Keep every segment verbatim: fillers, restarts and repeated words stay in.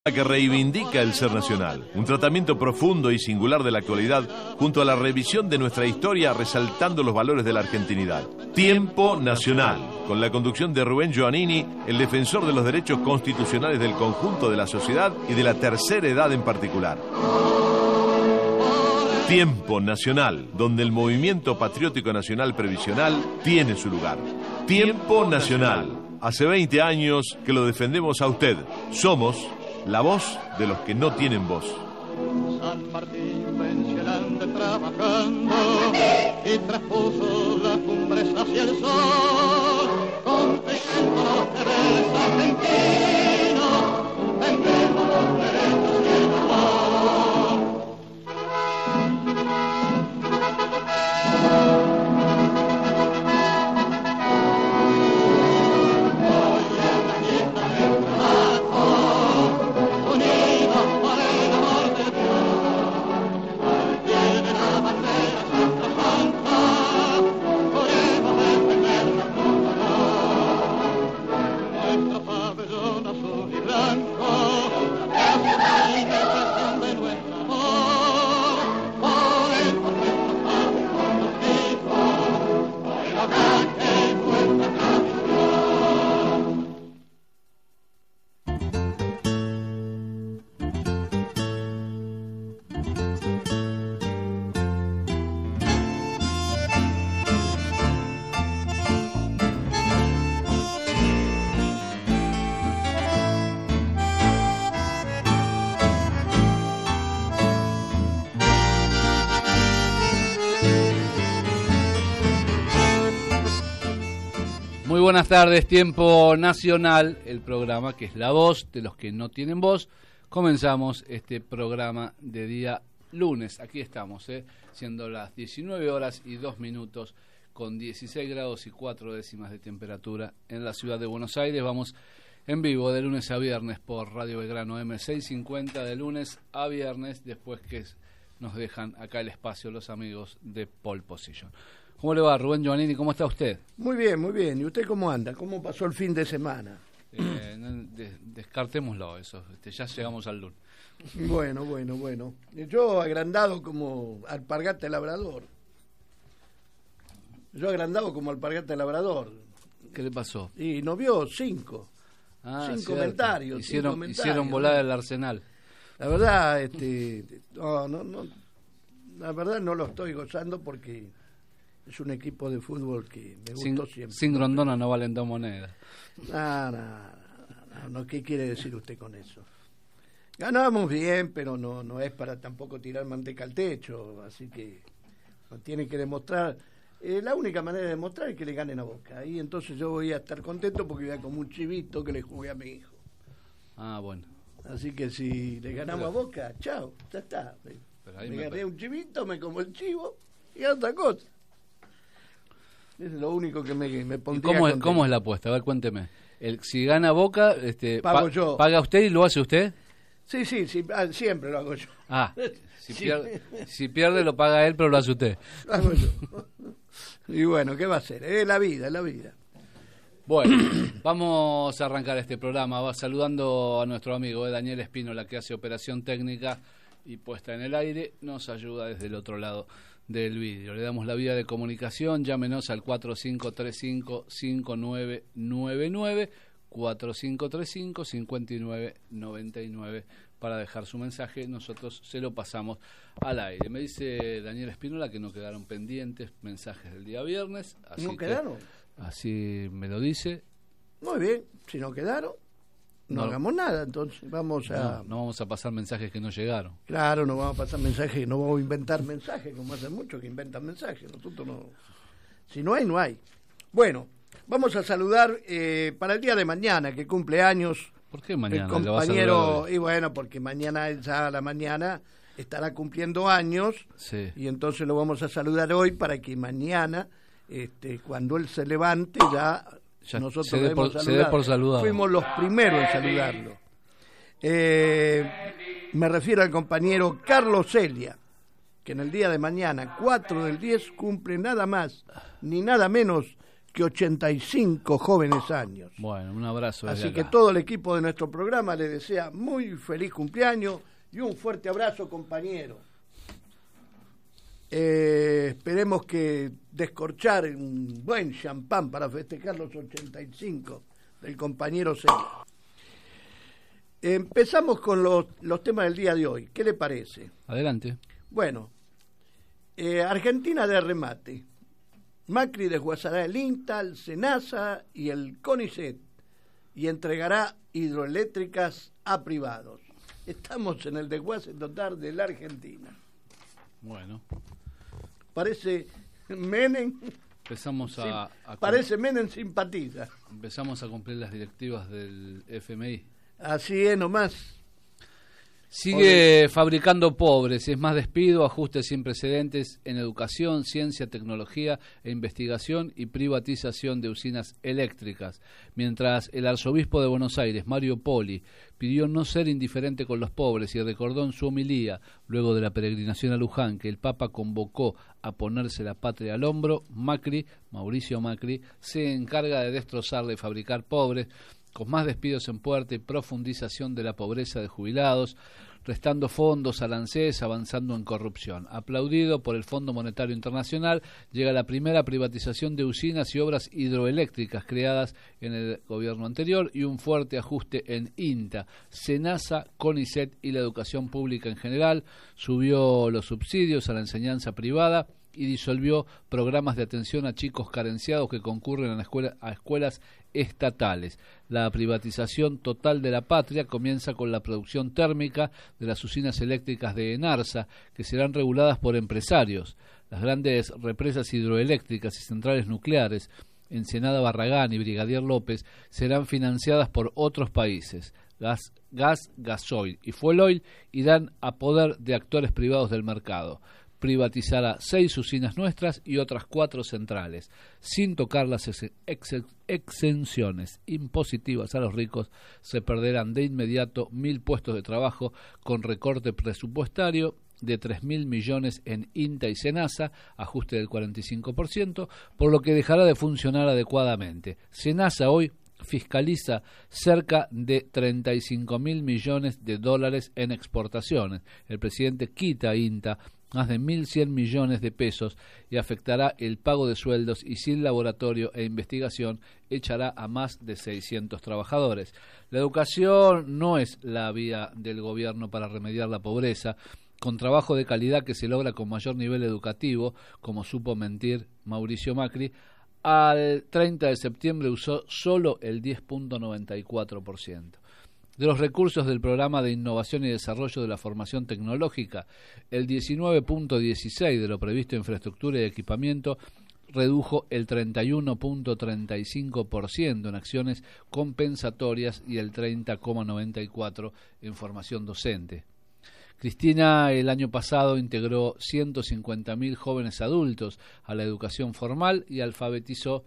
Que reivindica el ser nacional, un tratamiento profundo y singular de la actualidad, junto a la revisión de nuestra historia, resaltando los valores de la argentinidad. Tiempo Nacional, con la conducción de Rubén Giovannini, el defensor de los derechos constitucionales del conjunto de la sociedad y de la tercera edad en particular. Tiempo Nacional, donde el movimiento patriótico nacional previsional tiene su lugar. Tiempo Nacional, hace veinte años que lo defendemos a usted. Somos la voz de los que no tienen voz. San Martín pensionante trabajando y traspuso las cumbres hacia el sol, conquistando los deberes argentinos, vendemos los derechos y el amor. Buenas tardes, Tiempo Nacional, el programa que es la voz de los que no tienen voz. Comenzamos este programa de día lunes. Aquí estamos, ¿eh? siendo las diecinueve horas y dos minutos, con dieciséis grados y cuatro décimas de temperatura en la ciudad de Buenos Aires. Vamos en vivo de lunes a viernes por Radio Belgrano eme seiscientos cincuenta, de lunes a viernes, después que nos dejan acá el espacio los amigos de Pole Position. ¿Cómo le va, Rubén Giovannini? ¿Cómo está usted? Muy bien, muy bien. ¿Y usted cómo anda? ¿Cómo pasó el fin de semana? Eh, de, descartémoslo, eso. Este, ya llegamos al lunes. Bueno, bueno, bueno. Yo agrandado como alpargata labrador. Yo agrandado como alpargata labrador. ¿Qué le pasó? Y nos vio cinco. Ah, sin cierto. comentarios. Hicieron, sin comentarios, hicieron volar el Arsenal. La verdad, este, no, no, no, la verdad no lo estoy gozando porque es un equipo de fútbol que me gustó sin, siempre. Sin Grondona no valen dos monedas. No, no, no, no, ¿qué quiere decir usted con eso? Ganamos bien, pero no, no es para tampoco tirar manteca al techo, así que no tiene que demostrar. Eh, la única manera de demostrar es que le ganen a Boca. Y entonces yo voy a estar contento porque voy a como un chivito que le jugué a mi hijo. Ah, bueno. Así que si le ganamos pero, a Boca, chao, ya está. Pero ahí me, me gané pe... un chivito, me como el chivo y otra cosa. Es lo único que me, me pondría. ¿Y cómo, es, ¿Cómo es la apuesta? A ver, cuénteme. El, si gana Boca, este, Pago pa, yo. ¿paga usted y lo hace usted? Sí, sí, sí, siempre lo hago yo. Ah, si, sí. pierde, si pierde lo paga él, pero lo hace usted. Lo hago yo. Y bueno, ¿qué va a hacer? Es la vida, es la vida. Bueno, vamos a arrancar este programa. Va saludando a nuestro amigo eh, Daniel Espínola, que hace operación técnica y puesta en el aire. Nos ayuda desde el otro lado del vídeo. Le damos la vía de comunicación. Llámenos al cuatro cinco tres cinco, cinco nueve nueve nueve, cuatro cinco tres cinco, cinco nueve nueve nueve para dejar su mensaje. Nosotros se lo pasamos al aire. Me dice Daniel Espínola que no quedaron pendientes mensajes del día viernes. Así ¿No quedaron? Que, así me lo dice. Muy bien, si no quedaron, no, no hagamos nada, entonces vamos a... No, no vamos a pasar mensajes que no llegaron. Claro, no vamos a pasar mensajes, no vamos a inventar mensajes, como hace mucho que inventan mensajes. Nosotros no... Si no hay, no hay. Bueno, vamos a saludar eh, para el día de mañana, que cumple años... ¿Por qué mañana? El compañero, y bueno, porque mañana, ya a la mañana, estará cumpliendo años, sí. Y entonces lo vamos a saludar hoy para que mañana, este, cuando él se levante, ya, ya nosotros se dé por, se dé por saludado. Fuimos los primeros en saludarlo. Eh, me refiero al compañero Carlos Celia, que en el día de mañana, cuatro del diez, cumple nada más, ni nada menos que ochenta y cinco jóvenes años. Bueno, un abrazo. Así que todo el equipo de nuestro programa le desea muy feliz cumpleaños y un fuerte abrazo, compañero. Eh, esperemos que descorchar un buen champán para festejar los ochenta y cinco del compañero Celia. Empezamos con los, los temas del día de hoy. ¿Qué le parece? Adelante. Bueno, eh, Argentina de remate. Macri desguazará el INTA, el SENASA y el CONICET y entregará hidroeléctricas a privados. Estamos en el desguace total de la Argentina. Bueno. Parece Menem. Empezamos a, a Parece Menem simpatiza. Empezamos a cumplir las directivas del F M I. Así es nomás. Sigue fabricando pobres, es más despido, ajustes sin precedentes en educación, ciencia, tecnología e investigación y privatización de usinas eléctricas. Mientras el arzobispo de Buenos Aires, Mario Poli, pidió no ser indiferente con los pobres y recordó en su homilía, luego de la peregrinación a Luján, que el Papa convocó a ponerse la patria al hombro, Macri, Mauricio Macri, se encarga de destrozarla y fabricar pobres, con más despidos en puerta y profundización de la pobreza de jubilados, restando fondos al ANSES, avanzando en corrupción. Aplaudido por el Fondo Monetario Internacional, llega la primera privatización de usinas y obras hidroeléctricas creadas en el gobierno anterior y un fuerte ajuste en INTA, SENASA, CONICET y la educación pública en general. Subió los subsidios a la enseñanza privada y disolvió programas de atención a chicos carenciados que concurren a, escuela, a escuelas estatales. La privatización total de la patria comienza con la producción térmica de las usinas eléctricas de Enarsa, que serán reguladas por empresarios. Las grandes represas hidroeléctricas y centrales nucleares, Ensenada Barragán y Brigadier López, serán financiadas por otros países. Gas, gas, gasoil y fuel oil irán a poder de actores privados del mercado. Privatizará seis usinas nuestras y otras cuatro centrales, sin tocar las ex ex exenciones impositivas a los ricos. Se perderán de inmediato mil puestos de trabajo con recorte presupuestario de tres mil millones en INTA y SENASA, ajuste del cuarenta y cinco por ciento, por lo que dejará de funcionar adecuadamente. SENASA hoy fiscaliza cerca de treinta y cinco mil millones de dólares en exportaciones. El presidente quita a INTA más de mil cien millones de pesos y afectará el pago de sueldos y sin laboratorio e investigación echará a más de seiscientos trabajadores. La educación no es la vía del gobierno para remediar la pobreza, con trabajo de calidad que se logra con mayor nivel educativo, como supo mentir Mauricio Macri. Al treinta de septiembre usó solo el diez punto noventa y cuatro por ciento. De los recursos del Programa de Innovación y Desarrollo de la Formación Tecnológica, el diecinueve punto dieciséis de lo previsto en infraestructura y equipamiento redujo el treinta y uno punto treinta y cinco por ciento en acciones compensatorias y el treinta coma noventa y cuatro por ciento en formación docente. Cristina el año pasado integró ciento cincuenta mil jóvenes adultos a la educación formal y alfabetizó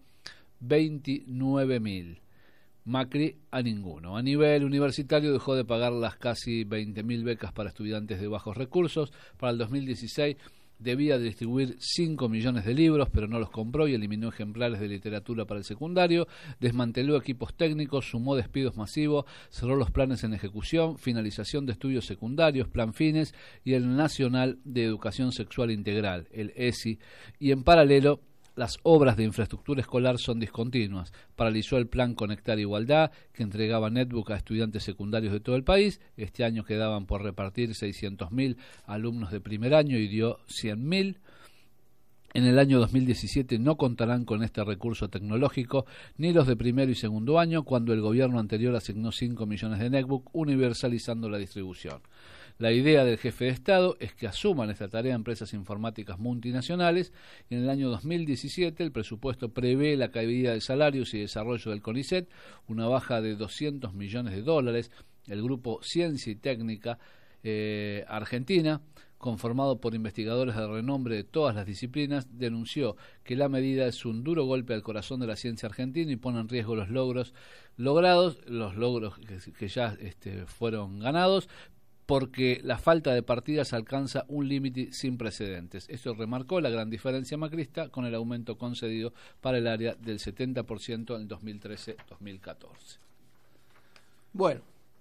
veintinueve mil. Macri a ninguno. A nivel universitario dejó de pagar las casi veinte mil becas para estudiantes de bajos recursos. Para el dos mil dieciséis debía distribuir cinco millones de libros, pero no los compró y eliminó ejemplares de literatura para el secundario. Desmanteló equipos técnicos, sumó despidos masivos, cerró los planes en ejecución, finalización de estudios secundarios, Plan Fines y el Nacional de Educación Sexual Integral, el E S I, y en paralelo las obras de infraestructura escolar son discontinuas. Paralizó el plan Conectar Igualdad, que entregaba netbook a estudiantes secundarios de todo el país. Este año quedaban por repartir seiscientos mil alumnos de primer año y dio cien mil. En el año dos mil diecisiete no contarán con este recurso tecnológico ni los de primero y segundo año, cuando el gobierno anterior asignó cinco millones de netbook, universalizando la distribución. La idea del jefe de Estado es que asuman esta tarea empresas informáticas multinacionales y en el año dos mil diecisiete el presupuesto prevé la caída de salarios y desarrollo del CONICET, una baja de doscientos millones de dólares. El grupo Ciencia y Técnica eh, Argentina, conformado por investigadores de renombre de todas las disciplinas, denunció que la medida es un duro golpe al corazón de la ciencia argentina y pone en riesgo los logros logrados, los logros que, que ya este, fueron ganados, porque la falta de partidas alcanza un límite sin precedentes. Esto remarcó la gran diferencia macrista con el aumento concedido para el área del setenta por ciento en el dos mil trece dos mil catorce. Bueno,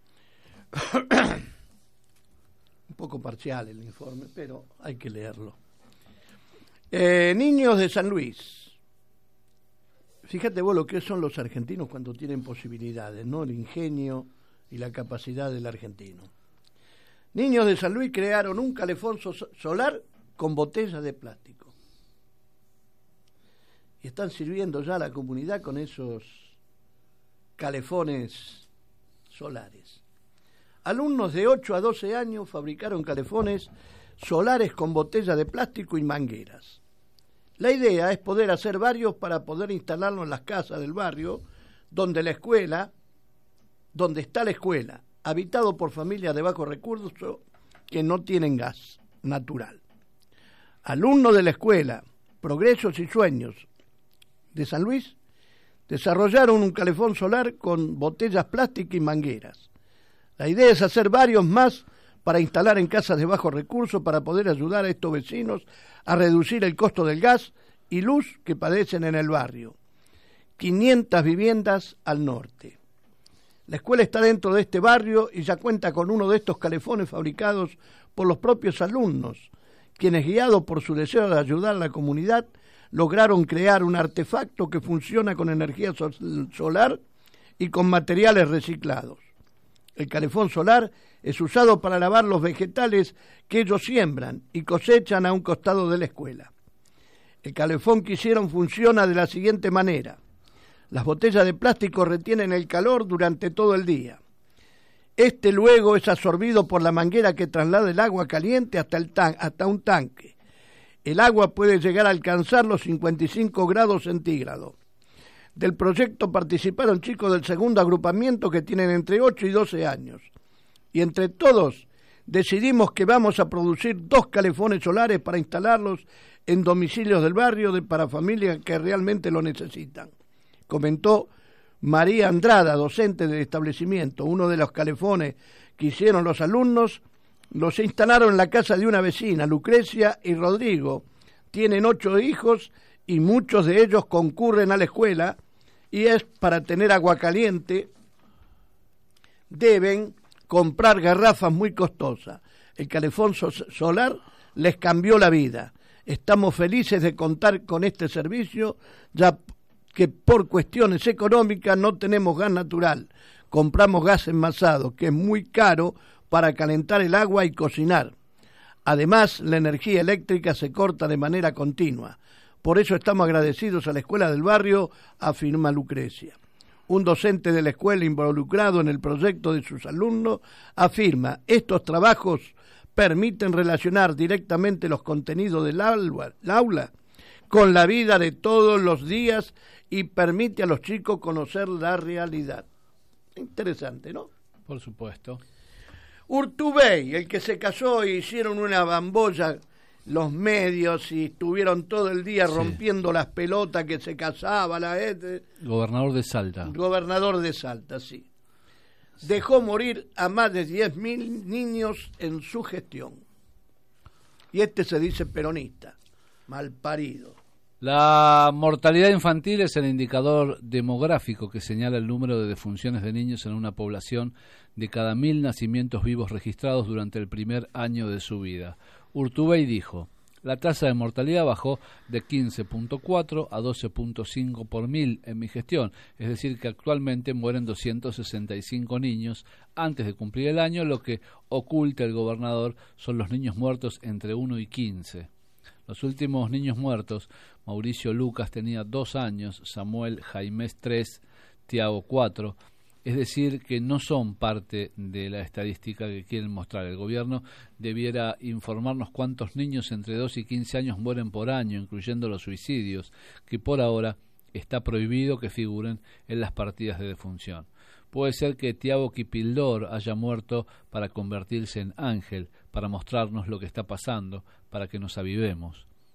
un poco parcial el informe, pero hay que leerlo. Eh, niños de San Luis. Fíjate vos lo que son los argentinos cuando tienen posibilidades, ¿no? El ingenio y la capacidad del argentino. Niños de San Luis crearon un calefón so- solar con botellas de plástico. Y están sirviendo ya a la comunidad con esos calefones solares. Alumnos de ocho a doce años fabricaron calefones solares con botellas de plástico y mangueras. La idea es poder hacer varios para poder instalarlos en las casas del barrio, donde la escuela, donde está la escuela, habitado por familias de bajos recursos que no tienen gas natural. Alumnos de la escuela Progresos y Sueños de San Luis desarrollaron un calefón solar con botellas plásticas y mangueras. La idea es hacer varios más para instalar en casas de bajos recursos para poder ayudar a estos vecinos a reducir el costo del gas y luz que padecen en el barrio. quinientas viviendas al norte. La escuela está dentro de este barrio y ya cuenta con uno de estos calefones fabricados por los propios alumnos, quienes, guiados por su deseo de ayudar a la comunidad, lograron crear un artefacto que funciona con energía solar y con materiales reciclados. El calefón solar es usado para lavar los vegetales que ellos siembran y cosechan a un costado de la escuela. El calefón que hicieron funciona de la siguiente manera. Las botellas de plástico retienen el calor durante todo el día. Este luego es absorbido por la manguera que traslada el agua caliente hasta, el tan- hasta un tanque. El agua puede llegar a alcanzar los cincuenta y cinco grados centígrados. Del proyecto participaron chicos del segundo agrupamiento que tienen entre ocho y doce años. Y entre todos decidimos que vamos a producir dos calefones solares para instalarlos en domicilios del barrio de, para familias que realmente lo necesitan, comentó María Andrada, docente del establecimiento. Uno de los calefones que hicieron los alumnos los instalaron en la casa de una vecina, Lucrecia y Rodrigo. Tienen ocho hijos y muchos de ellos concurren a la escuela, y es para tener agua caliente deben comprar garrafas muy costosas. El calefón so- solar les cambió la vida. Estamos felices de contar con este servicio, ya que por cuestiones económicas no tenemos gas natural. Compramos gas envasado, que es muy caro para calentar el agua y cocinar. Además, la energía eléctrica se corta de manera continua. Por eso estamos agradecidos a la escuela del barrio, afirma Lucrecia. Un docente de la escuela involucrado en el proyecto de sus alumnos afirma: estos trabajos permiten relacionar directamente los contenidos del aula, el aula con la vida de todos los días y permite a los chicos conocer la realidad. Interesante, ¿no? Por supuesto. Urtubey, el que se casó y hicieron una bambolla los medios y estuvieron todo el día Sí. rompiendo las pelotas que se casaba la gente. Gobernador de Salta. Gobernador de Salta, sí. Dejó morir a más de diez mil niños en su gestión. Y este se dice peronista, malparido. La mortalidad infantil es el indicador demográfico que señala el número de defunciones de niños en una población de cada mil nacimientos vivos registrados durante el primer año de su vida. Urtubey dijo: la tasa de mortalidad bajó de quince punto cuatro a doce punto cinco por mil en mi gestión, es decir que actualmente mueren doscientos sesenta y cinco niños antes de cumplir el año. Lo que oculta el gobernador son los niños muertos entre uno y quince. Los últimos niños muertos: Mauricio Lucas tenía dos años, Samuel Jaimés tres, Tiago cuatro, es decir, que no son parte de la estadística que quieren mostrar. El gobierno debiera informarnos cuántos niños entre dos y quince años mueren por año, incluyendo los suicidios, que por ahora está prohibido que figuren en las partidas de defunción. Puede ser que Tiago Kipildor haya muerto para convertirse en ángel, para mostrarnos lo que está pasando, para que nos avivemos.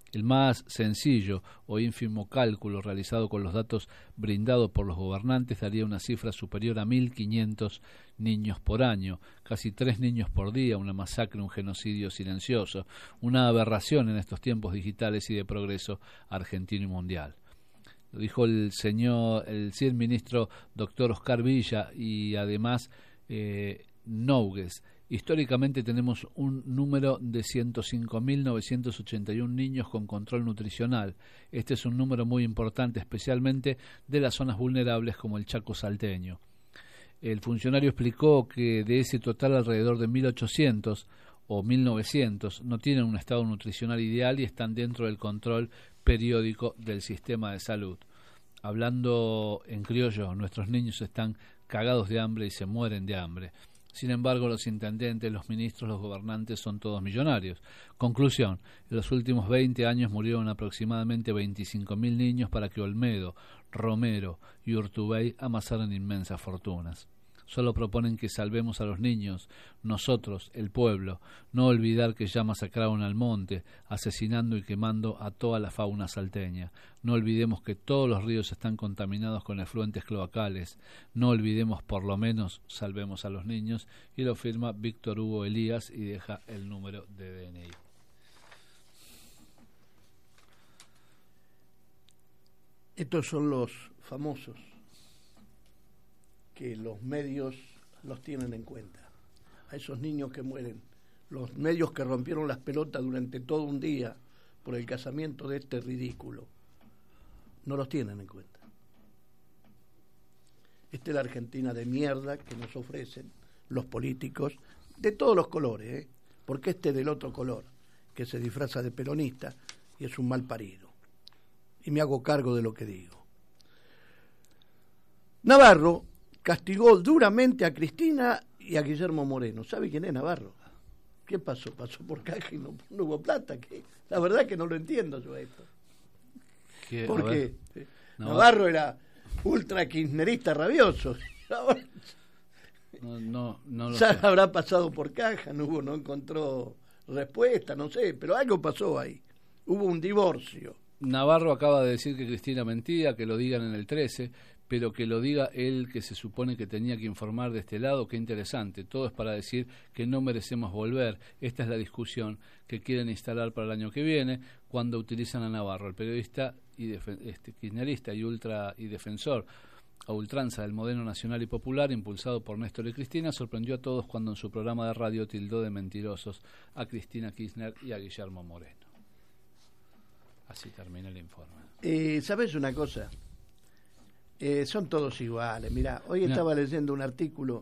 El más sencillo o ínfimo cálculo realizado con los datos brindados por los gobernantes daría una cifra superior a mil quinientos niños por año, casi tres niños por día, una masacre, un genocidio silencioso, una aberración en estos tiempos digitales y de progreso argentino y mundial. Lo dijo el señor, el señor ministro doctor Oscar Villa y además eh, Nougues. Históricamente tenemos un número de ciento cinco mil novecientos ochenta y uno niños con control nutricional. Este es un número muy importante, especialmente de las zonas vulnerables como el Chaco salteño. El funcionario explicó que de ese total alrededor de mil ochocientos o mil novecientos no tienen un estado nutricional ideal y están dentro del control periódico del sistema de salud. Hablando en criollo, nuestros niños están cagados de hambre y se mueren de hambre. Sin embargo, los intendentes, los ministros, los gobernantes son todos millonarios. Conclusión, en los últimos veinte años murieron aproximadamente veinticinco mil niños para que Olmedo, Romero y Urtubey amasaran inmensas fortunas. Solo proponen que salvemos a los niños, nosotros, el pueblo, no olvidar que ya masacraron al monte, asesinando y quemando a toda la fauna salteña. No olvidemos que todos los ríos están contaminados con efluentes cloacales. No olvidemos, por lo menos, salvemos a los niños. Y lo firma Víctor Hugo Elías y deja el número de D N I. Estos son los famosos que los medios los tienen en cuenta. A esos niños que mueren, los medios que rompieron las pelotas durante todo un día por el casamiento de este ridículo, no los tienen en cuenta. Esta es la Argentina de mierda que nos ofrecen los políticos de todos los colores, ¿eh? Porque este es del otro color, que se disfraza de peronista y es un mal parido. Y me hago cargo de lo que digo. Navarro castigó duramente a Cristina y a Guillermo Moreno. ¿Sabe quién es Navarro? ¿Qué pasó? Pasó por caja y no, no hubo plata. ¿Qué? La verdad que no lo entiendo yo esto. ¿Qué? Porque Navarro. Navarro era ultra kirchnerista rabioso. No, no, no lo ya sé. Habrá pasado por caja, no hubo, no encontró respuesta, no sé, pero algo pasó ahí. Hubo un divorcio. Navarro acaba de decir que Cristina mentía, que lo digan en el trece, pero que lo diga él, que se supone que tenía que informar de este lado. Qué interesante. Todo es para decir que no merecemos volver. Esta es la discusión que quieren instalar para el año que viene cuando utilizan a Navarro, el periodista y defen- este, kirchnerista y ultra y defensor a ultranza del modelo nacional y popular impulsado por Néstor y Cristina. Sorprendió a todos cuando en su programa de radio tildó de mentirosos a Cristina Kirchner y a Guillermo Moreno. Así termina el informe. Eh, ¿Sabes una cosa? Eh, son todos iguales. Mirá, hoy Mirá. estaba leyendo un artículo.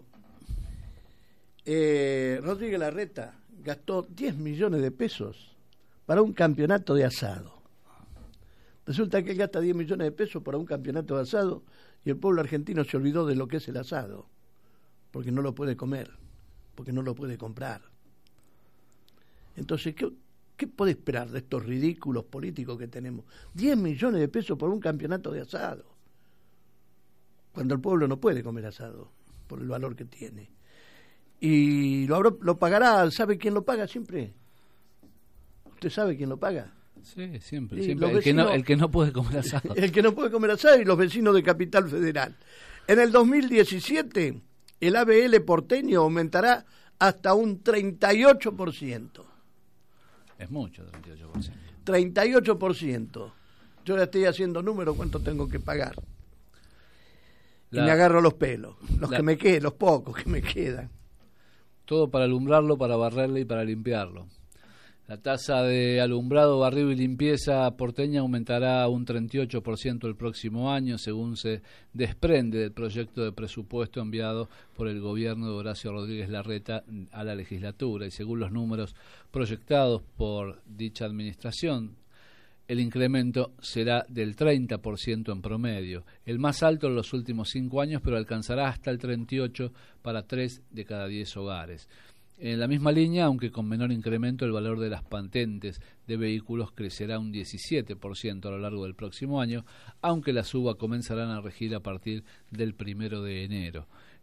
Eh, Rodríguez Larreta gastó diez millones de pesos para un campeonato de asado. Resulta que él gasta diez millones de pesos para un campeonato de asado y el pueblo argentino se olvidó de lo que es el asado, porque no lo puede comer, porque no lo puede comprar. Entonces, ¿qué, qué puede esperar de estos ridículos políticos que tenemos? diez millones de pesos por un campeonato de asado, cuando el pueblo no puede comer asado por el valor que tiene. Y lo, lo pagará, ¿sabe quién lo paga siempre? ¿Usted sabe quién lo paga? Sí, siempre. Sí, siempre. los El, que no, vecinos- el que no puede comer asado. El que no puede comer asado y los vecinos de Capital Federal. En el dos mil diecisiete, el A B L porteño aumentará hasta un treinta y ocho por ciento. Es mucho, treinta y ocho por ciento. treinta y ocho por ciento. Yo ya estoy haciendo números, ¿cuánto tengo que pagar? La- y me agarro los pelos, los la- que me quedan, los pocos que me quedan. Todo para alumbrarlo, para barrerle y para limpiarlo. La tasa de alumbrado, barrido y limpieza porteña aumentará un treinta y ocho por ciento el próximo año, según se desprende del proyecto de presupuesto enviado por el gobierno de Horacio Rodríguez Larreta a la legislatura. Y según los números proyectados por dicha administración, el incremento será del treinta por ciento en promedio, el más alto en los últimos cinco años, pero alcanzará hasta el treinta y ocho por ciento para tres de cada diez hogares. En la misma línea, aunque con menor incremento, el valor de las patentes de vehículos crecerá un diecisiete por ciento a lo largo del próximo año, aunque las U B A comenzarán a regir a partir del primero de enero.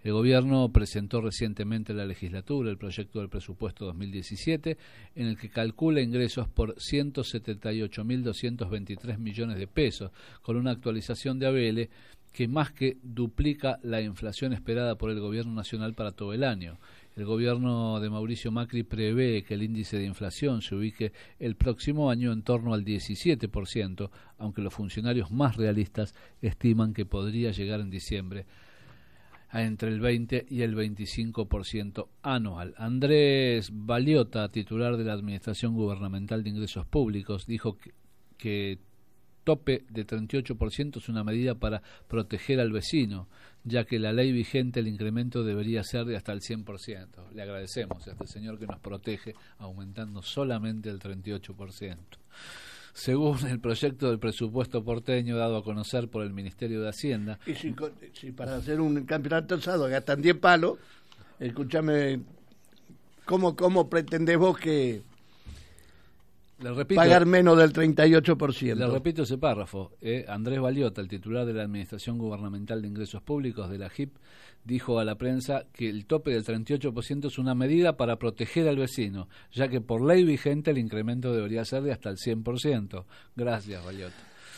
El gobierno presentó recientemente a la legislatura el proyecto del presupuesto dos mil diecisiete, en el que calcula ingresos por ciento setenta y ocho mil doscientos veintitrés millones de pesos, con una actualización de A B L que más que duplica la inflación esperada por el gobierno nacional para todo el año. El gobierno de Mauricio Macri prevé que el índice de inflación se ubique el próximo año en torno al diecisiete por ciento, aunque los funcionarios más realistas estiman que podría llegar en diciembre a entre el veinte y el veinticinco por ciento anual. Andrés Baliota, titular de la Administración Gubernamental de Ingresos Públicos, dijo que, que tope de treinta y ocho por ciento es una medida para proteger al vecino, ya que la ley vigente el incremento debería ser de hasta el cien por ciento. Le agradecemos a este señor que nos protege aumentando solamente el treinta y ocho por ciento. Según el proyecto del presupuesto porteño dado a conocer por el Ministerio de Hacienda... Y si, si para hacer un campeonato asado gastan diez palos, escúchame, ¿cómo, cómo pretendés vos que... Le repito, pagar menos del treinta y ocho por ciento. Le repito ese párrafo. Eh, Andrés Baliota, el titular de la Administración Gubernamental de Ingresos Públicos de la J I P, dijo a la prensa que el tope del treinta y ocho por ciento es una medida para proteger al vecino, ya que por ley vigente el incremento debería ser de hasta el cien por ciento. Gracias, Baliota.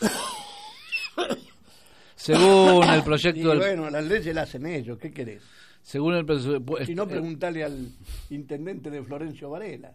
Según el proyecto... Y del... bueno, las leyes las hacen ellos, ¿qué querés? Según el presupuesto... Si no, preguntale al intendente de Florencio Varela.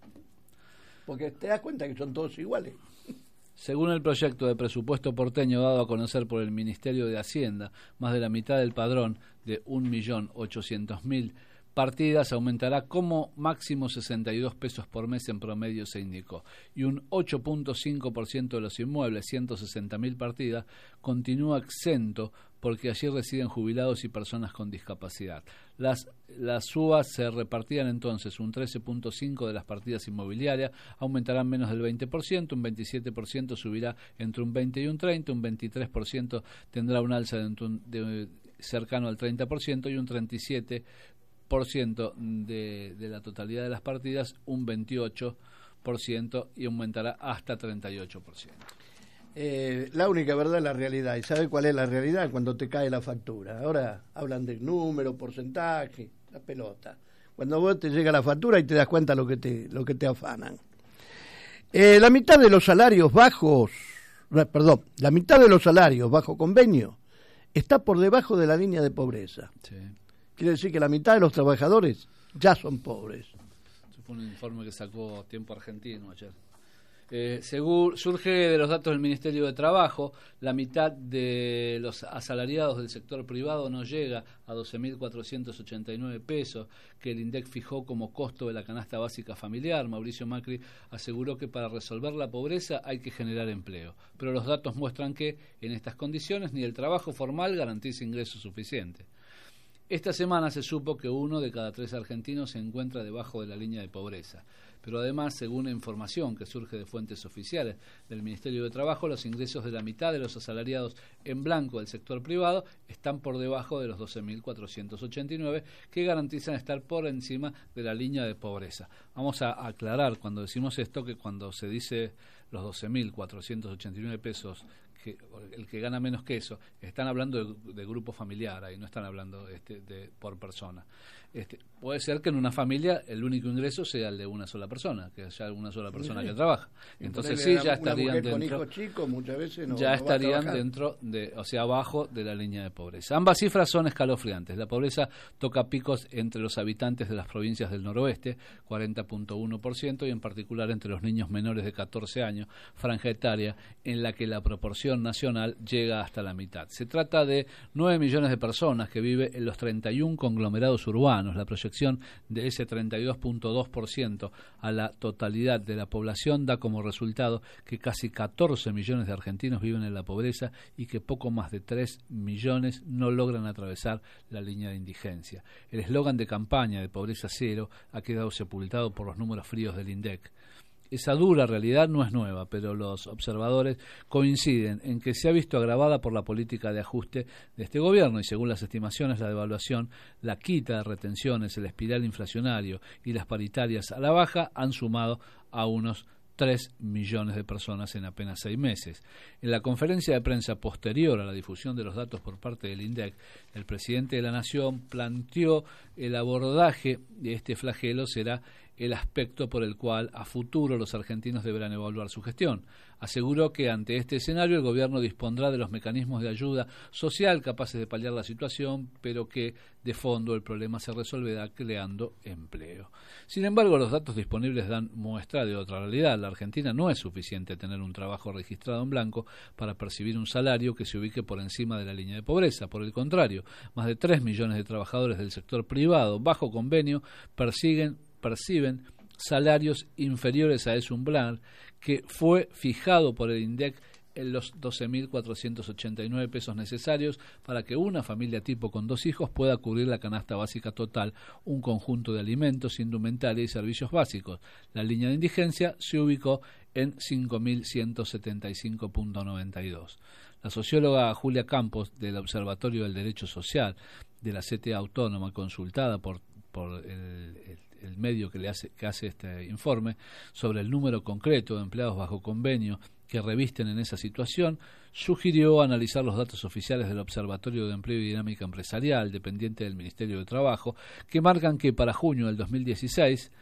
Porque te das cuenta que son todos iguales. Según el proyecto de presupuesto porteño dado a conocer por el Ministerio de Hacienda, más de la mitad del padrón de un millón ochocientos mil partidas aumentará como máximo sesenta y dos pesos por mes en promedio, se indicó, y un ocho punto cinco por ciento de los inmuebles, ciento sesenta mil partidas, continúa exento porque allí residen jubilados y personas con discapacidad. Las, las S U A se repartían entonces un trece punto cinco por ciento de las partidas inmobiliarias, aumentarán menos del veinte por ciento, un veintisiete por ciento subirá entre un veinte y un treinta por ciento, un veintitrés por ciento tendrá un alza de, de, cercano al treinta por ciento y un treinta y siete por ciento de, de la totalidad de las partidas, un veintiocho por ciento y aumentará hasta treinta y ocho por ciento. Eh, la única verdad es la realidad. ¿Y sabe cuál es la realidad? Cuando te cae la factura. Ahora hablan de número, porcentaje, la pelota. Cuando vos te llega la factura y te das cuenta lo que te, lo que te afanan. Eh, la mitad de los salarios bajos, perdón, la mitad de los salarios bajo convenio está por debajo de la línea de pobreza. Sí. Quiere decir que la mitad de los trabajadores ya son pobres. Eso fue un informe que sacó Tiempo Argentino ayer. Eh, según surge de los datos del Ministerio de Trabajo, la mitad de los asalariados del sector privado no llega a doce mil cuatrocientos ochenta y nueve pesos que el INDEC fijó como costo de la canasta básica familiar. Mauricio Macri aseguró que para resolver la pobreza hay que generar empleo, pero los datos muestran que en estas condiciones ni el trabajo formal garantiza ingresos suficientes. Esta semana se supo que uno de cada tres argentinos se encuentra debajo de la línea de pobreza. Pero además, según información que surge de fuentes oficiales del Ministerio de Trabajo, los ingresos de la mitad de los asalariados en blanco del sector privado están por debajo de los doce mil cuatrocientos ochenta y nueve, que garantizan estar por encima de la línea de pobreza. Vamos a aclarar cuando decimos esto que cuando se dice los doce mil cuatrocientos ochenta y nueve pesos, que el que gana menos que eso, están hablando de, de grupo familiar, ahí no están hablando este, de por persona. Este, puede ser que en una familia el único ingreso sea el de una sola persona, que haya una sola persona sí. que trabaja. Entonces sí, ya estarían dentro. Con hijos chicos, muchas veces no, no ya estarían dentro de, o sea, abajo de la línea de pobreza. Ambas cifras son escalofriantes. La pobreza toca picos entre los habitantes de las provincias del noroeste, cuarenta punto uno por ciento, y en particular entre los niños menores de catorce años, franja etaria en la que la proporción nacional llega hasta la mitad. Se trata de nueve millones de personas que viven en los treinta y uno conglomerados urbanos. La proyección de ese treinta y dos punto dos por ciento a la totalidad de la población da como resultado que casi catorce millones de argentinos viven en la pobreza y que poco más de tres millones no logran atravesar la línea de indigencia. El eslogan de campaña de pobreza cero ha quedado sepultado por los números fríos del INDEC. Esa dura realidad no es nueva, pero los observadores coinciden en que se ha visto agravada por la política de ajuste de este gobierno y, según las estimaciones, la devaluación, la quita de retenciones, el espiral inflacionario y las paritarias a la baja han sumado a unos tres millones de personas en apenas seis meses. En la conferencia de prensa posterior a la difusión de los datos por parte del INDEC, el presidente de la Nación planteó el abordaje de este flagelo será el aspecto por el cual a futuro los argentinos deberán evaluar su gestión. Aseguró que ante este escenario el gobierno dispondrá de los mecanismos de ayuda social capaces de paliar la situación, pero que de fondo el problema se resolverá creando empleo. Sin embargo, los datos disponibles dan muestra de otra realidad. La Argentina no es suficiente tener un trabajo registrado en blanco para percibir un salario que se ubique por encima de la línea de pobreza. Por el contrario, más de tres millones de trabajadores del sector privado bajo convenio persiguen perciben salarios inferiores a ese umbral que fue fijado por el INDEC en los doce mil cuatrocientos ochenta y nueve pesos necesarios para que una familia tipo con dos hijos pueda cubrir la canasta básica total, un conjunto de alimentos, indumentaria y servicios básicos. La línea de indigencia se ubicó en cinco mil ciento setenta y cinco punto noventa y dos. La socióloga Julia Campos, del Observatorio del Derecho Social de la C T A Autónoma, consultada por, por el, el el medio que le hace que hace este informe sobre el número concreto de empleados bajo convenio que revisten en esa situación, sugirió analizar los datos oficiales del Observatorio de Empleo y Dinámica Empresarial, dependiente del Ministerio de Trabajo, que marcan que para junio del dos mil dieciséis,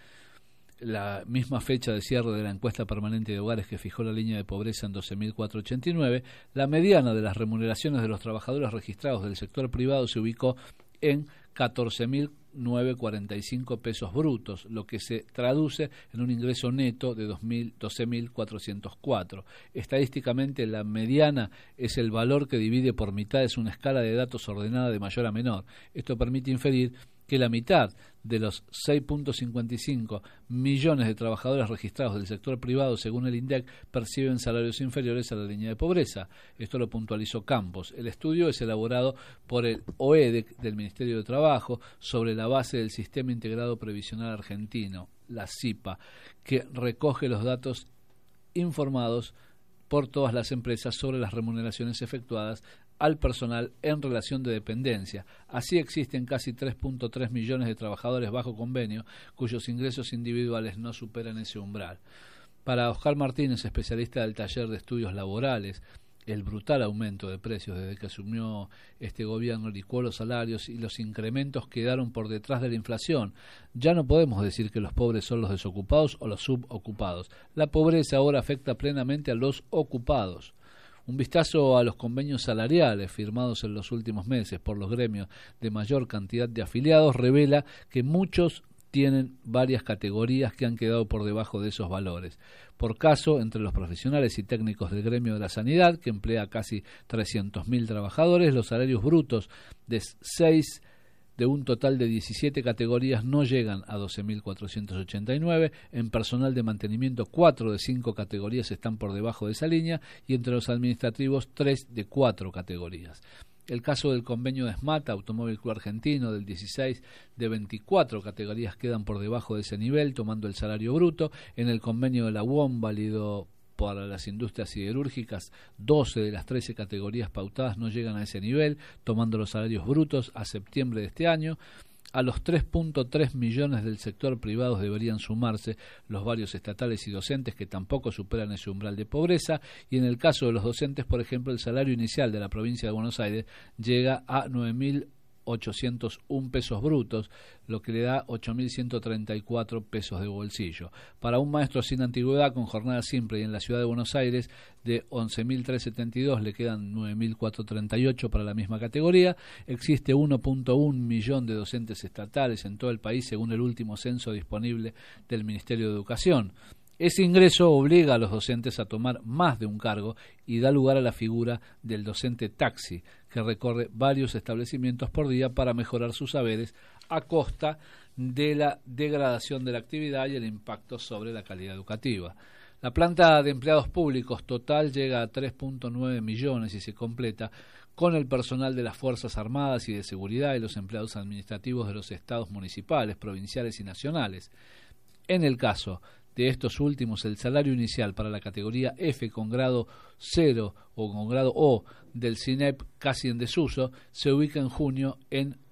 la misma fecha de cierre de la encuesta permanente de hogares que fijó la línea de pobreza en doce mil cuatrocientos ochenta y nueve, la mediana de las remuneraciones de los trabajadores registrados del sector privado se ubicó en catorce mil novecientos cuarenta y cinco pesos brutos, lo que se traduce en un ingreso neto de doce mil cuatrocientos cuatro. Estadísticamente, la mediana es el valor que divide por mitad, es una escala de datos ordenada de mayor a menor. Esto permite inferir que la mitad de los seis punto cincuenta y cinco millones de trabajadores registrados del sector privado, según el INDEC, perciben salarios inferiores a la línea de pobreza. Esto lo puntualizó Campos. El estudio es elaborado por el O E D E C del Ministerio de Trabajo sobre la base del Sistema Integrado Previsional Argentino, la SIPA, que recoge los datos informados por todas las empresas sobre las remuneraciones efectuadas al personal en relación de dependencia. Así existen casi tres punto tres millones de trabajadores bajo convenio cuyos ingresos individuales no superan ese umbral. Para Oscar Martínez, especialista del taller de estudios laborales, el brutal aumento de precios desde que asumió este gobierno licuó los salarios y los incrementos quedaron por detrás de la inflación. Ya no podemos decir que los pobres son los desocupados o los subocupados. La pobreza ahora afecta plenamente a los ocupados. Un vistazo a los convenios salariales firmados en los últimos meses por los gremios de mayor cantidad de afiliados revela que muchos tienen varias categorías que han quedado por debajo de esos valores. Por caso, entre los profesionales y técnicos del gremio de la sanidad, que emplea casi trescientos mil trabajadores, los salarios brutos de seis de un total de diecisiete categorías no llegan a doce mil cuatrocientos ochenta y nueve, en personal de mantenimiento cuatro de cinco categorías están por debajo de esa línea y entre los administrativos tres de cuatro categorías. El caso del convenio de SMATA, Automóvil Club Argentino, del dieciséis de veinticuatro categorías quedan por debajo de ese nivel, tomando el salario bruto. En el convenio de la U O M, válido para las industrias siderúrgicas, doce de las trece categorías pautadas no llegan a ese nivel, tomando los salarios brutos a septiembre de este año. A los tres punto tres millones del sector privado deberían sumarse los varios estatales y docentes que tampoco superan ese umbral de pobreza, y en el caso de los docentes, por ejemplo, el salario inicial de la provincia de Buenos Aires llega a nueve mil ochocientos un pesos brutos, lo que le da ocho mil ciento treinta y cuatro pesos de bolsillo. Para un maestro sin antigüedad con jornada simple y en la ciudad de Buenos Aires de once mil trescientos setenta y dos le quedan nueve mil cuatrocientos treinta y ocho para la misma categoría. Existe uno punto uno millón de docentes estatales en todo el país según el último censo disponible del Ministerio de Educación. Ese ingreso obliga a los docentes a tomar más de un cargo y da lugar a la figura del docente taxi, que recorre varios establecimientos por día para mejorar sus saberes a costa de la degradación de la actividad y el impacto sobre la calidad educativa. La planta de empleados públicos total llega a tres punto nueve millones y se completa con el personal de las Fuerzas Armadas y de Seguridad y los empleados administrativos de los estados municipales, provinciales y nacionales. En el caso de estos últimos, el salario inicial para la categoría F con grado cero o con grado O del C I N E P casi en desuso se ubica en junio en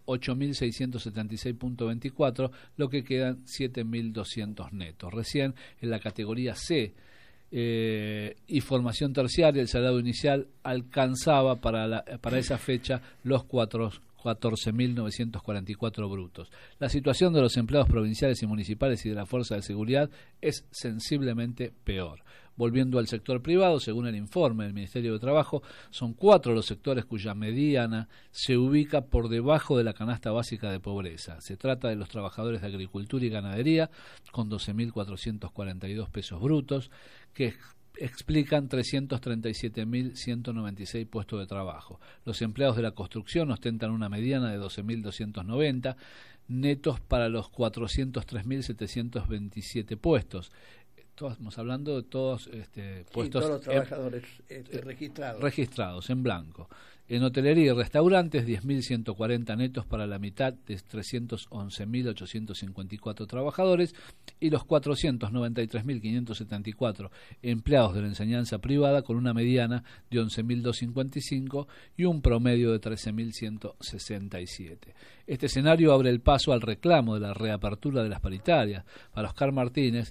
ocho mil seiscientos setenta y seis punto veinticuatro, lo que quedan siete mil doscientos netos. Recién en la categoría C eh, y formación terciaria, el salario inicial alcanzaba para, la, para esa fecha los cuatro catorce mil novecientos cuarenta y cuatro brutos. La situación de los empleados provinciales y municipales y de la Fuerza de Seguridad es sensiblemente peor. Volviendo al sector privado, según el informe del Ministerio de Trabajo, son cuatro los sectores cuya mediana se ubica por debajo de la canasta básica de pobreza. Se trata de los trabajadores de agricultura y ganadería, con doce mil cuatrocientos cuarenta y dos pesos brutos, que explican trescientos treinta y siete mil ciento noventa y seis puestos de trabajo. Los empleados de la construcción ostentan una mediana de doce mil doscientos noventa netos para los cuatrocientos tres mil setecientos veintisiete puestos. Estamos hablando de todos este, puestos, sí, todos los trabajadores eh, este, registrados. registrados en blanco. En hotelería y restaurantes, diez mil ciento cuarenta netos para la mitad de trescientos once mil ochocientos cincuenta y cuatro trabajadores, y los cuatrocientos noventa y tres mil quinientos setenta y cuatro empleados de la enseñanza privada, con una mediana de once mil doscientos cincuenta y cinco y un promedio de trece mil ciento sesenta y siete. Este escenario abre el paso al reclamo de la reapertura de las paritarias. Para Oscar Martínez,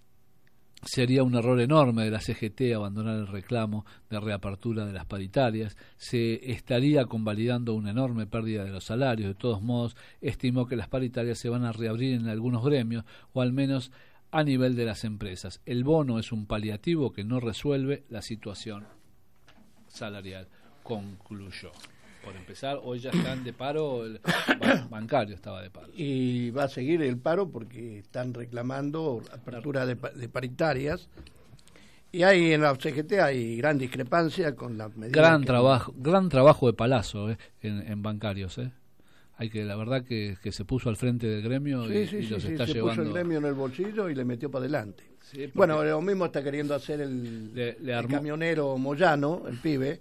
sería un error enorme de la C G T abandonar el reclamo de reapertura de las paritarias. Se estaría convalidando una enorme pérdida de los salarios. De todos modos, estimó que las paritarias se van a reabrir en algunos gremios, o al menos a nivel de las empresas. El bono es un paliativo que no resuelve la situación salarial, concluyó. Por empezar, hoy ya están de paro, el bancario estaba de paro. Y va a seguir el paro porque están reclamando apertura de, de paritarias. Y hay en la C G T hay gran discrepancia con las medidas. Gran que trabajo, han... gran trabajo de Palazzo eh, en, en bancarios. Eh. Hay que, la verdad, que, que se puso al frente del gremio sí, y, sí, y los sí, está se llevando. Puso el gremio en el bolsillo y le metió para adelante. Sí, porque... Bueno, lo mismo está queriendo hacer el, le, le armó... el camionero Moyano, el pibe.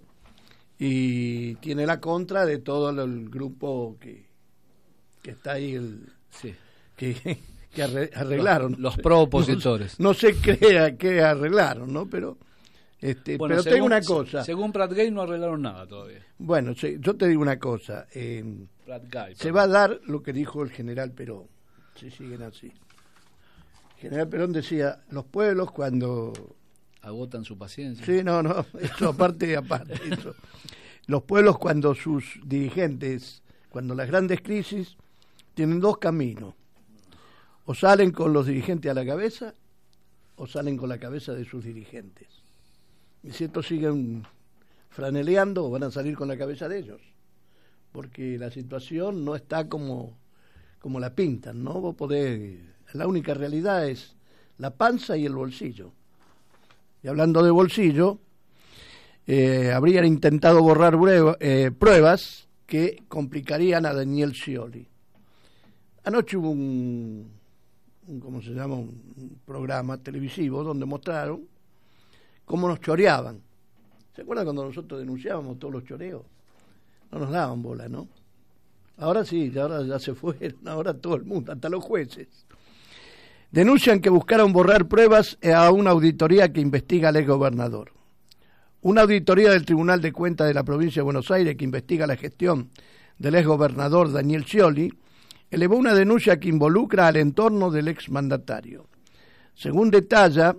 Y tiene la contra de todo el grupo que, que está ahí, el, sí. que, que arreglaron. Los, los pro-opositores. No, no se crea que arreglaron, ¿no? Pero, este, bueno, pero según, te digo una cosa. Según Pratt Gay no arreglaron nada todavía. Bueno, sí, yo te digo una cosa. Eh, Guy, se va a dar lo que dijo el general Perón, si siguen así. El general Perón decía, los pueblos cuando... agotan su paciencia. Sí, no, no, eso aparte, aparte, eso. Los pueblos cuando sus dirigentes, cuando las grandes crisis, tienen dos caminos. O salen con los dirigentes a la cabeza, o salen con la cabeza de sus dirigentes. Y si estos siguen franeleando, van a salir con la cabeza de ellos. Porque la situación no está como, como la pintan, ¿no? Vos podés, la única realidad es la panza y el bolsillo. Y hablando de bolsillo, eh, habrían intentado borrar breva, eh, pruebas que complicarían a Daniel Scioli. Anoche hubo un, un, ¿cómo se llama? Un programa televisivo donde mostraron cómo nos choreaban. ¿Se acuerdan cuando nosotros denunciábamos todos los choreos? No nos daban bola, ¿no? Ahora sí, ahora ya se fueron, ahora todo el mundo, hasta los jueces. Denuncian que buscaron borrar pruebas a una auditoría que investiga al exgobernador. Una auditoría del Tribunal de Cuentas de la Provincia de Buenos Aires que investiga la gestión del exgobernador Daniel Scioli elevó una denuncia que involucra al entorno del exmandatario. Según detalla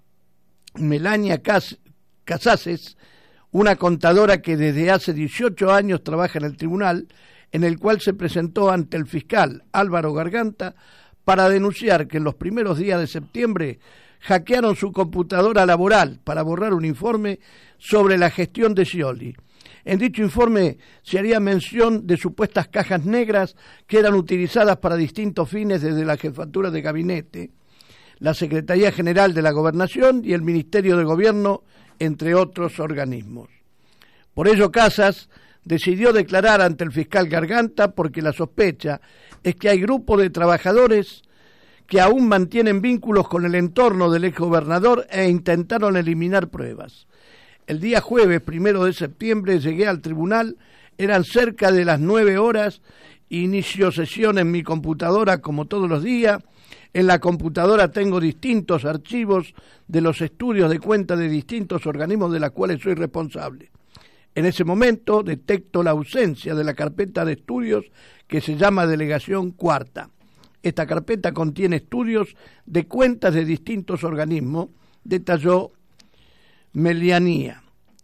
Melania Cas- Casases, una contadora que desde hace dieciocho años trabaja en el tribunal, en el cual se presentó ante el fiscal Álvaro Garganta para denunciar que en los primeros días de septiembre hackearon su computadora laboral para borrar un informe sobre la gestión de Scioli. En dicho informe se haría mención de supuestas cajas negras que eran utilizadas para distintos fines desde la Jefatura de Gabinete, la Secretaría General de la Gobernación y el Ministerio de Gobierno, entre otros organismos. Por ello, Casas decidió declarar ante el fiscal Garganta porque la sospecha es que hay grupos de trabajadores que aún mantienen vínculos con el entorno del exgobernador e intentaron eliminar pruebas. El día jueves, primero de septiembre, llegué al tribunal, eran cerca de las nueve horas, inició sesión en mi computadora como todos los días. En la computadora tengo distintos archivos de los estudios de cuenta de distintos organismos de los cuales soy responsable. En ese momento detecto la ausencia de la carpeta de estudios que se llama Delegación Cuarta. Esta carpeta contiene estudios de cuentas de distintos organismos, detalló Melianía.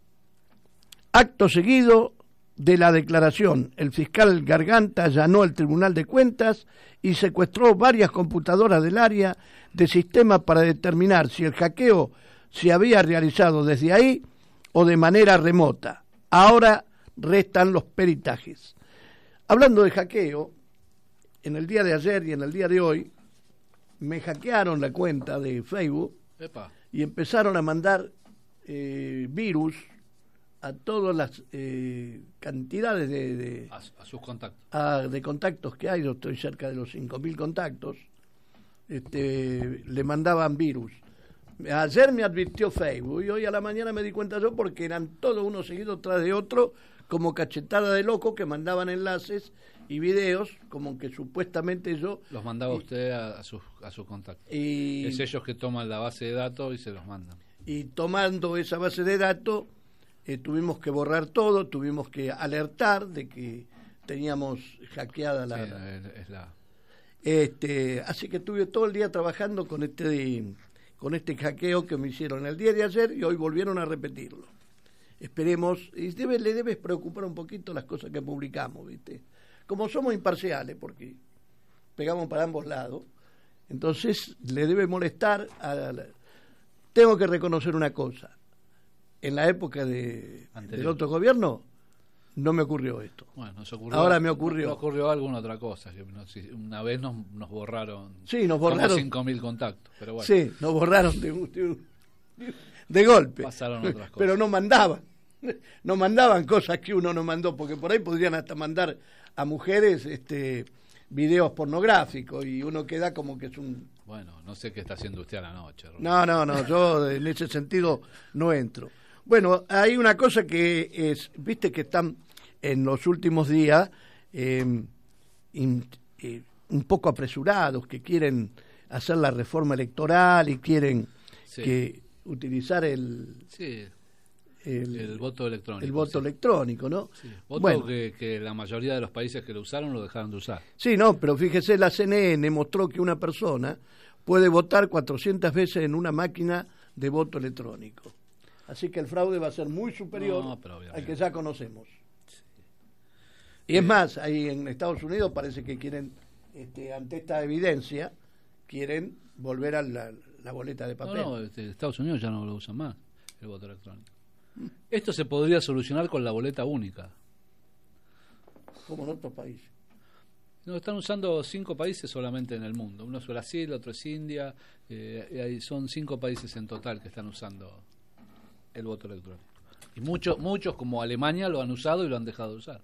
Acto seguido de la declaración, el fiscal Garganta allanó el Tribunal de Cuentas y secuestró varias computadoras del área de sistema para determinar si el hackeo se había realizado desde ahí o de manera remota. Ahora restan los peritajes. Hablando de hackeo, en el día de ayer y en el día de hoy me hackearon la cuenta de Facebook. Epa. Y empezaron a mandar eh, virus a todas las eh, cantidades de, de, a, a sus contactos. A, de contactos que hay. Yo estoy cerca de los cinco mil contactos. Este, le mandaban virus. Ayer me advirtió Facebook y hoy a la mañana me di cuenta yo porque eran todos uno seguido tras de otro como cachetada de loco que mandaban enlaces y videos como que supuestamente yo... Los mandaba y, usted a, a sus a sus contactos. Y, es ellos que toman la base de datos y se los mandan. Y tomando esa base de datos eh, tuvimos que borrar todo, tuvimos que alertar de que teníamos hackeada la... Sí, es, es la... Este, así que estuve todo el día trabajando con este... con este hackeo que me hicieron el día de ayer y hoy volvieron a repetirlo. Esperemos, y debe, le debes preocupar un poquito las cosas que publicamos, ¿viste? Como somos imparciales, porque pegamos para ambos lados, entonces le debe molestar a la... Tengo que reconocer una cosa, en la época de, del otro gobierno no me ocurrió esto. Bueno, nos ocurrió, ahora me ocurrió. No, no ocurrió alguna otra cosa. Que nos, una vez nos, nos borraron. Sí, nos borraron. cinco mil contactos. Pero bueno. Sí, nos borraron de, de, de golpe. Pasaron otras cosas. Pero no mandaban. No mandaban cosas que uno no mandó, porque por ahí podrían hasta mandar a mujeres este videos pornográficos y uno queda como que es un... Bueno, no sé qué está haciendo usted a la noche. Rubén. No, no, no, yo en ese sentido no entro. Bueno, hay una cosa que es, viste que están en los últimos días eh, in, eh, un poco apresurados, que quieren hacer la reforma electoral y quieren sí. que utilizar el, sí. el, el voto electrónico. El voto sí. electrónico, ¿no? Sí. Voto bueno, que, que la mayoría de los países que lo usaron lo dejaron de usar. Sí, no, pero fíjese, la C N N mostró que una persona puede votar cuatrocientas veces en una máquina de voto electrónico. Así que el fraude va a ser muy superior no, al que ya conocemos. Sí. Y es más, ahí en Estados Unidos parece que quieren, este, ante esta evidencia, quieren volver a la, la boleta de papel. No, no, este, Estados Unidos ya no lo usan más, el voto electrónico. ¿Mm? Esto se podría solucionar con la boleta única. Como en otros países. No, están usando cinco países solamente en el mundo. Uno es Brasil, otro es India, eh, y son cinco países en total que están usando el voto electrónico. Y muchos, muchos como Alemania lo han usado y lo han dejado de usar.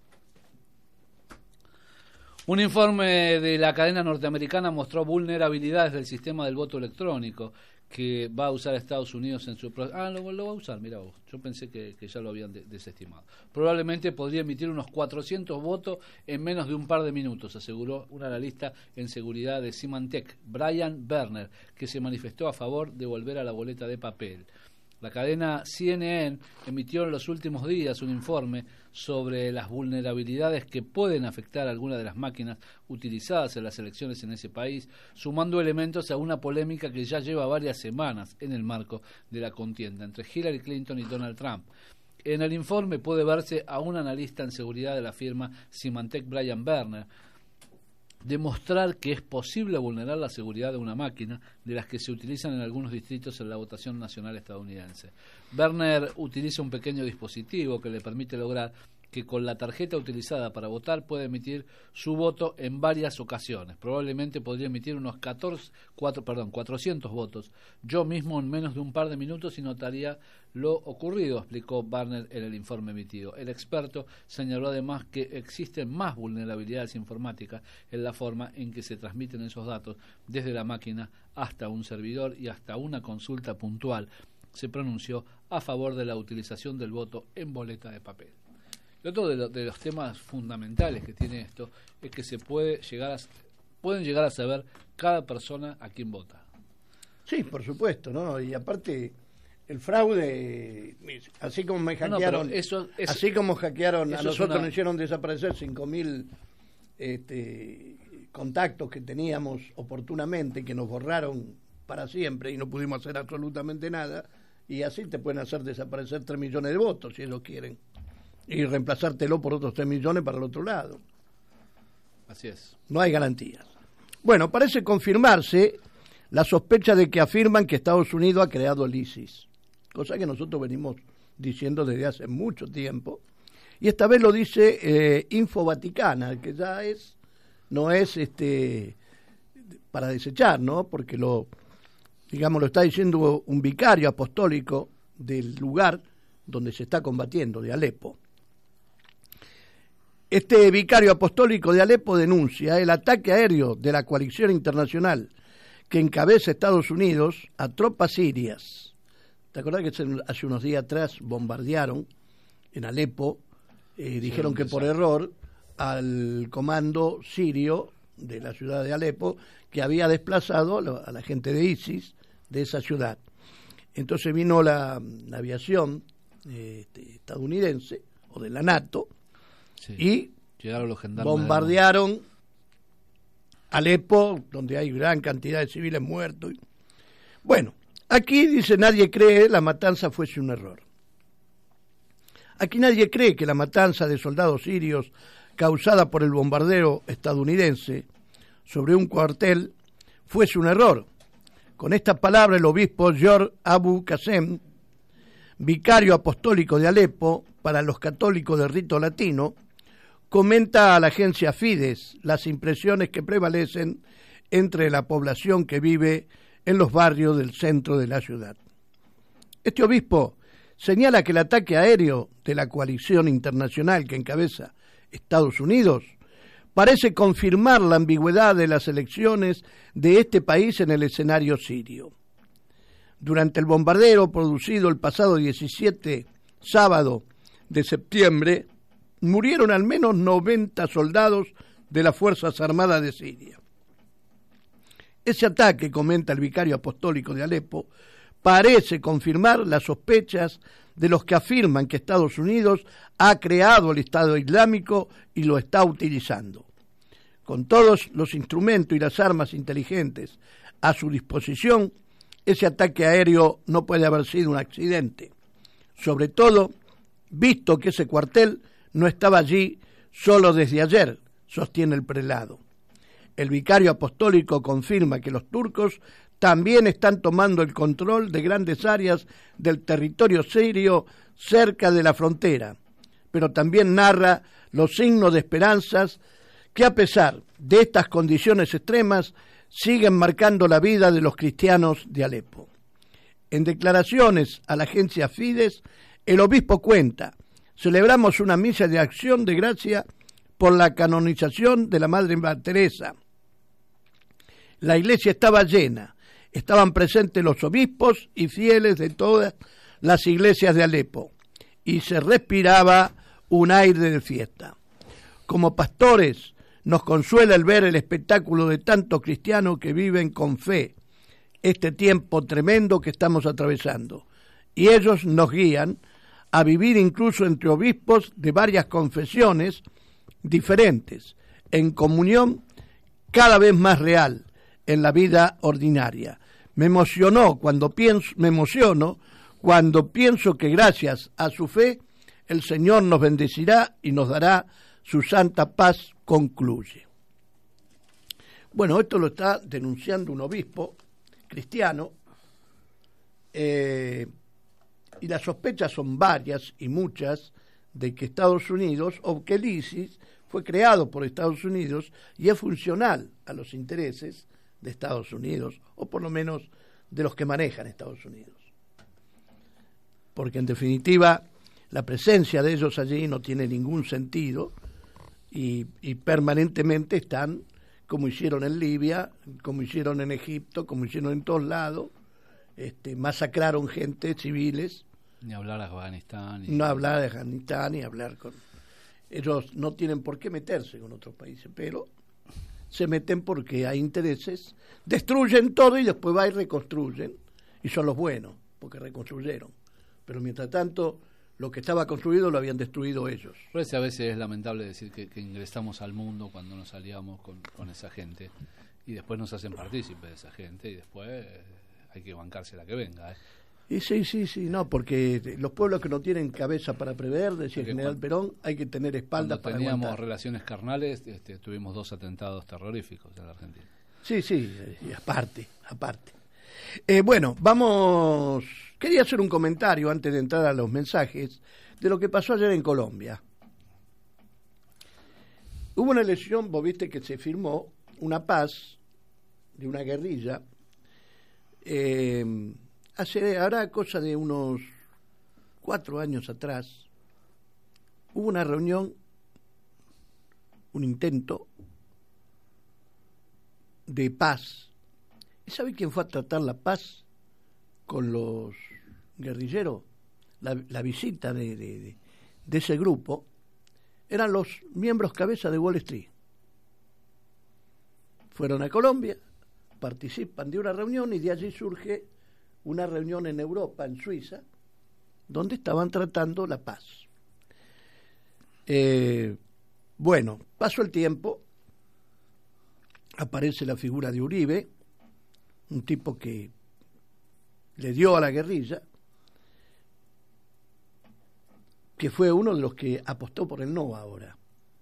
Un informe de la cadena norteamericana mostró vulnerabilidades del sistema del voto electrónico que va a usar Estados Unidos en su... Pro- ah, lo, lo va a usar, mira vos. Yo pensé que, que ya lo habían de- desestimado. Probablemente podría emitir unos cuatrocientos votos en menos de un par de minutos, aseguró un analista en seguridad de Symantec, Brian Berner, que se manifestó a favor de volver a la boleta de papel. La cadena C N N emitió en los últimos días un informe sobre las vulnerabilidades que pueden afectar a algunas de las máquinas utilizadas en las elecciones en ese país, sumando elementos a una polémica que ya lleva varias semanas en el marco de la contienda entre Hillary Clinton y Donald Trump. En el informe puede verse a un analista en seguridad de la firma Symantec, Brian Berner, demostrar que es posible vulnerar la seguridad de una máquina de las que se utilizan en algunos distritos en la votación nacional estadounidense. Berner utiliza un pequeño dispositivo que le permite lograr que con la tarjeta utilizada para votar puede emitir su voto en varias ocasiones. Probablemente podría emitir unos catorce, cuatro, perdón, cuatrocientos votos yo mismo en menos de un par de minutos y notaría lo ocurrido, explicó Barner en el informe emitido. El experto señaló además que existen más vulnerabilidades informáticas en la forma en que se transmiten esos datos desde la máquina hasta un servidor y hasta una consulta puntual. Se pronunció a favor de la utilización del voto en boleta de papel. Y otro de, lo, de los temas fundamentales que tiene esto es que se puede llegar a, pueden llegar a saber cada persona a quién vota. Sí, por supuesto, ¿no? Y aparte, el fraude, así como me hackearon, no, no, eso es, así como hackearon, a nosotros una... nos hicieron desaparecer cinco mil este, contactos que teníamos oportunamente, que nos borraron para siempre y no pudimos hacer absolutamente nada, y así te pueden hacer desaparecer tres millones de votos si ellos quieren, y reemplazártelo por otros tres millones para el otro lado. Así es. No hay garantías. Bueno, parece confirmarse la sospecha de que afirman que Estados Unidos ha creado el ISIS, cosa que nosotros venimos diciendo desde hace mucho tiempo, y esta vez lo dice eh, Info Vaticana, que ya es, no es este para desechar, ¿no? Porque lo, digamos, lo está diciendo un vicario apostólico del lugar donde se está combatiendo, de Alepo. Este vicario apostólico de Alepo denuncia el ataque aéreo de la coalición internacional que encabeza Estados Unidos a tropas sirias. ¿Te acordás que hace unos días atrás bombardearon en Alepo, eh, sí, dijeron que por error, al comando sirio de la ciudad de Alepo, que había desplazado a la gente de ISIS de esa ciudad? Entonces vino la, la aviación eh, estadounidense, o de la NATO, sí, y llegaron los gendarmes, bombardearon Alepo, donde hay gran cantidad de civiles muertos. Bueno, aquí dice nadie cree la matanza fuese un error. Aquí nadie cree que la matanza de soldados sirios causada por el bombardeo estadounidense sobre un cuartel fuese un error. Con estas palabras el obispo George Abu Qasem, vicario apostólico de Alepo para los católicos de rito latino, comenta a la agencia Fides las impresiones que prevalecen entre la población que vive en los barrios del centro de la ciudad. Este obispo señala que el ataque aéreo de la coalición internacional que encabeza Estados Unidos parece confirmar la ambigüedad de las elecciones de este país en el escenario sirio. Durante el bombardeo producido el pasado diecisiete sábado de septiembre, murieron al menos noventa soldados de las Fuerzas Armadas de Siria. Ese ataque, comenta el vicario apostólico de Alepo, parece confirmar las sospechas de los que afirman que Estados Unidos ha creado el Estado Islámico y lo está utilizando. Con todos los instrumentos y las armas inteligentes a su disposición, ese ataque aéreo no puede haber sido un accidente, sobre todo visto que ese cuartel no estaba allí solo desde ayer, sostiene el prelado. El vicario apostólico confirma que los turcos también están tomando el control de grandes áreas del territorio sirio cerca de la frontera, pero también narra los signos de esperanzas que a pesar de estas condiciones extremas siguen marcando la vida de los cristianos de Alepo. En declaraciones a la agencia Fides, el obispo cuenta: celebramos una misa de acción de gracia por la canonización de la Madre Teresa. La iglesia estaba llena, estaban presentes los obispos y fieles de todas las iglesias de Alepo, y se respiraba un aire de fiesta. Como pastores, nos consuela el ver el espectáculo de tantos cristianos que viven con fe este tiempo tremendo que estamos atravesando, y ellos nos guían a vivir incluso entre obispos de varias confesiones diferentes, en comunión cada vez más real en la vida ordinaria. Me emocionó cuando pienso, me emociono cuando pienso que gracias a su fe el Señor nos bendecirá y nos dará su santa paz, concluye. Bueno, esto lo está denunciando un obispo cristiano, eh, y las sospechas son varias y muchas de que Estados Unidos, o que el ISIS fue creado por Estados Unidos y es funcional a los intereses de Estados Unidos, o por lo menos de los que manejan Estados Unidos. Porque en definitiva la presencia de ellos allí no tiene ningún sentido y, y permanentemente están, como hicieron en Libia, como hicieron en Egipto, como hicieron en todos lados, este, masacraron gente, civiles. Ni hablar de Afganistán. No hablar de Afganistán, ni hablar con... Ellos no tienen por qué meterse con otros países, pero se meten porque hay intereses, destruyen todo y después va y reconstruyen, y son los buenos. porque reconstruyeron. Pero mientras tanto, lo que estaba construido lo habían destruido ellos. Por eso a veces es lamentable decir que, que ingresamos al mundo cuando nos aliamos con, con esa gente y después nos hacen partícipes de esa gente y después eh, hay que bancarse la que venga. ¿eh? Y sí, sí, sí, no, porque los pueblos que no tienen cabeza para prever, decía el general Perón, hay que tener espaldas para aguantar. Cuando teníamos relaciones carnales, este, tuvimos dos atentados terroríficos en la Argentina. Sí, sí, y aparte, aparte. Eh, bueno, vamos... Quería hacer un comentario antes de entrar a los mensajes de lo que pasó ayer en Colombia. Hubo una elección, vos viste que se firmó una paz de una guerrilla, eh, hace, ahora cosa de unos cuatro años atrás, hubo una reunión, un intento de paz. ¿Y sabe quién fue a tratar la paz con los guerrilleros? La, la visita de, de, de, de ese grupo eran los miembros cabeza de Wall Street. Fueron a Colombia, participan de una reunión y de allí surge una reunión en Europa, en Suiza, donde estaban tratando la paz. Eh, bueno, pasó el tiempo, aparece la figura de Uribe, un tipo que le dio a la guerrilla, que fue uno de los que apostó por el no ahora.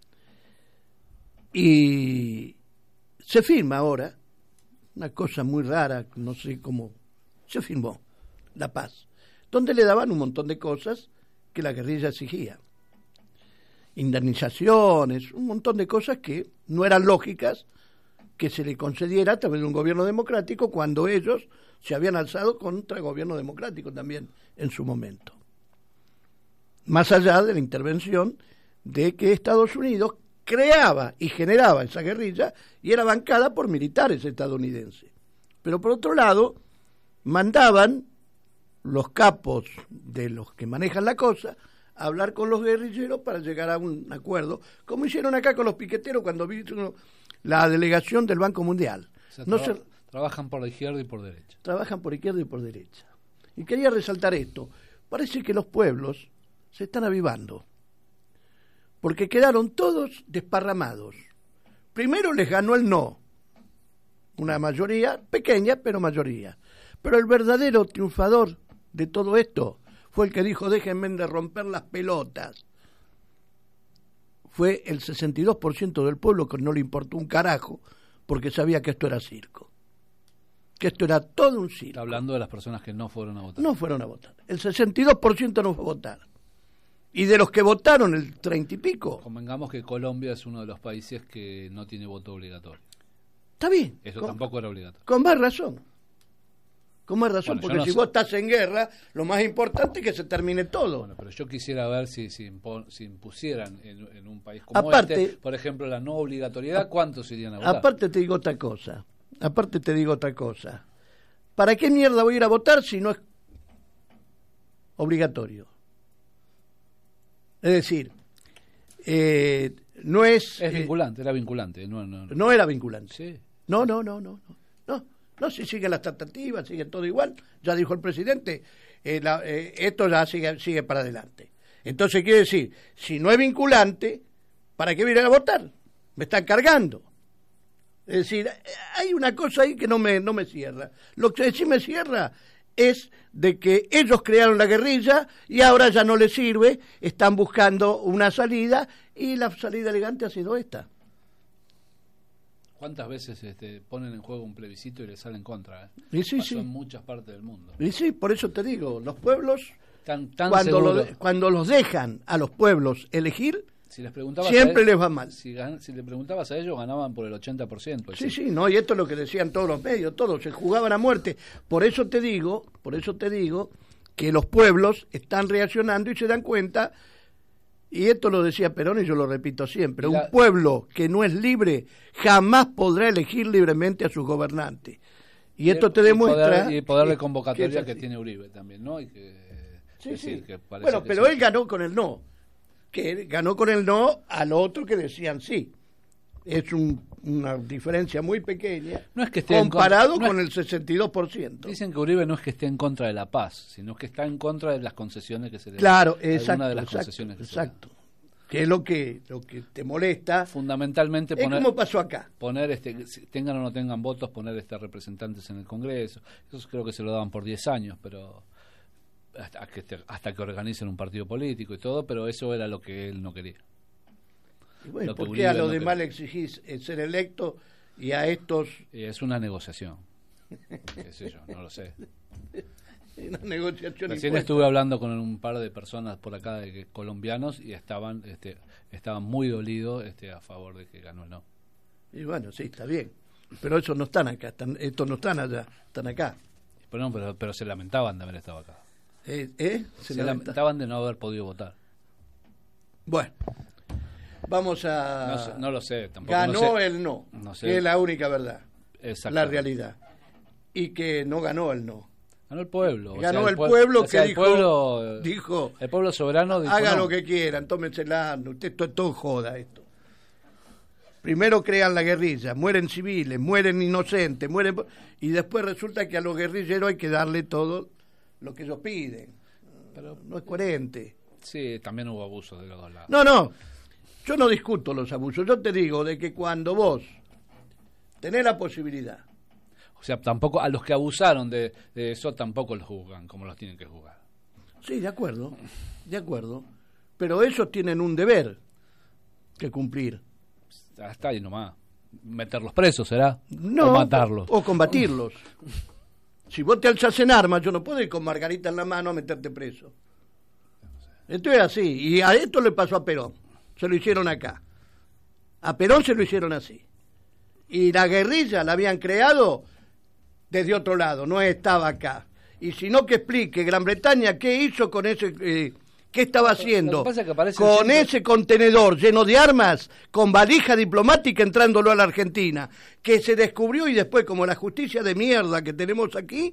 Y se firma ahora, una cosa muy rara, no sé cómo, se firmó la paz, donde le daban un montón de cosas que la guerrilla exigía. Indemnizaciones, un montón de cosas que no eran lógicas que se le concediera a través de un gobierno democrático cuando ellos se habían alzado contra el gobierno democrático también en su momento. Más allá de la intervención de que Estados Unidos creaba y generaba esa guerrilla y era bancada por militares estadounidenses. Pero por otro lado, mandaban los capos de los que manejan la cosa a hablar con los guerrilleros para llegar a un acuerdo, como hicieron acá con los piqueteros cuando vino la delegación del Banco Mundial. O sea, no traba, se, trabajan por la izquierda y por derecha. Trabajan por izquierda y por derecha. Y quería resaltar esto. Parece que los pueblos se están avivando, porque quedaron todos desparramados. Primero les ganó el no, una mayoría pequeña, pero mayoría. Pero el verdadero triunfador de todo esto fue el que dijo, déjenme de romper las pelotas. Fue el sesenta y dos por ciento del pueblo que no le importó un carajo, porque sabía que esto era circo, que esto era todo un circo. Está hablando de las personas que no fueron a votar. No fueron a votar. El sesenta y dos por ciento no fue a votar. Y de los que votaron, el treinta y pico. Convengamos que Colombia es uno de los países que no tiene voto obligatorio. Está bien. Eso con, tampoco era obligatorio. Con más razón. Con más razón, Bueno, porque no si sé. vos estás en guerra, lo más importante es que se termine todo. Bueno, pero yo quisiera ver si, si, impo, si impusieran en, en un país como aparte, este, por ejemplo, la no obligatoriedad, ¿cuántos irían a votar? Aparte te digo otra cosa. Aparte te digo otra cosa. ¿Para qué mierda voy a ir a votar si no es obligatorio? Es decir, eh, no es... Es eh, vinculante, era vinculante. No, no, no. no era vinculante. Sí. No, no, no, no. No, no, no si siguen las tratativas, sigue todo igual. Ya dijo el presidente, eh, la, eh, esto ya sigue, sigue para adelante. Entonces quiere decir, si no es vinculante, ¿para qué vienen a votar? Me están cargando. Es decir, hay una cosa ahí que no me, no me cierra. Lo que sí me cierra es de que ellos crearon la guerrilla y ahora ya no les sirve, están buscando una salida y la salida elegante ha sido esta. ¿Cuántas veces este, ponen en juego un plebiscito y le salen contra? ¿eh? Y sí, Pasó sí. en muchas partes del mundo. Y sí, por eso te digo, los pueblos, Tan, tan cuando, lo, seguro. cuando los dejan a los pueblos elegir, Si les preguntabas siempre a les va mal. Si, gan, si le preguntabas a ellos, ganaban por el ochenta por ciento. Sí, sí, no, y esto es lo que decían todos los medios, todos, se jugaban a muerte. Por eso te digo, por eso te digo que los pueblos están reaccionando y se dan cuenta, y esto lo decía Perón y yo lo repito siempre, La... un pueblo que no es libre jamás podrá elegir libremente a sus gobernantes. Y, y esto te demuestra... Y poder, y poder de que, convocatoria que, que tiene Uribe también, ¿no? Y que, sí, decir, sí. que bueno, que pero sí. él ganó con el no. Que él ganó con el no al otro que decían sí. Es un, una diferencia muy pequeña no es que esté comparado en contra, no con es, el sesenta y dos por ciento. Dicen que Uribe no es que esté en contra de la paz, sino que está en contra de las concesiones que se le dan. Claro, exacto, de las exacto, concesiones que exacto. Que es lo que lo que te molesta. Fundamentalmente es poner, como pasó acá. Poner, este, tengan o no tengan votos, poner este representantes en el Congreso. Eso creo que se lo daban por diez años, pero hasta que, hasta que organicen un partido político y todo, pero eso era lo que él no quería. Y bueno, ¿por qué a los no demás le exigís ser electo y a estos...? Es una negociación. ¿Qué sé yo? No lo sé. Una negociación. Recién estuve hablando con un par de personas por acá, de que, colombianos, y estaban este, estaban muy dolidos este, a favor de que ganó el no. Y bueno, sí, está bien. Pero esos no están acá, están, estos no están allá, están acá. Pero, no, pero, pero se lamentaban de haber estado acá. ¿Eh? ¿Eh? Se, se lamentaban de no haber podido votar. Bueno, vamos a... No, sé, no lo sé, tampoco. Ganó no sé. el no, no sé. que es la única verdad, la realidad. Y que no ganó el no. Ganó el pueblo. Ganó o sea, el pueblo, o sea, que el dijo, pueblo, dijo... El pueblo soberano dijo... Haga no. lo que quieran, tómensela, usted esto es todo joda esto. Primero crean la guerrilla, mueren civiles, mueren inocentes, mueren... Y después resulta que a los guerrilleros hay que darle todo lo que ellos piden. Pero no es coherente. Sí, también hubo abusos de los dos lados. No, no, yo no discuto los abusos, yo te digo de que cuando vos tenés la posibilidad... O sea, tampoco a los que abusaron de, de eso tampoco los juzgan como los tienen que juzgar. Sí, de acuerdo, de acuerdo. Pero esos tienen un deber que cumplir. Hasta ahí nomás. Meterlos presos, ¿será? No, o matarlos. O, o combatirlos. Si vos te alzás en armas, yo no puedo ir con Margarita en la mano a meterte preso. Esto es así. Y a esto le pasó a Perón. Se lo hicieron acá. A Perón se lo hicieron así. Y la guerrilla la habían creado desde otro lado, no estaba acá. Y si no, que explique Gran Bretaña qué hizo con ese... Eh, ¿Qué estaba haciendo? Es que con siempre... ese contenedor lleno de armas, con valija diplomática entrándolo a la Argentina, que se descubrió y después, como la justicia de mierda que tenemos aquí,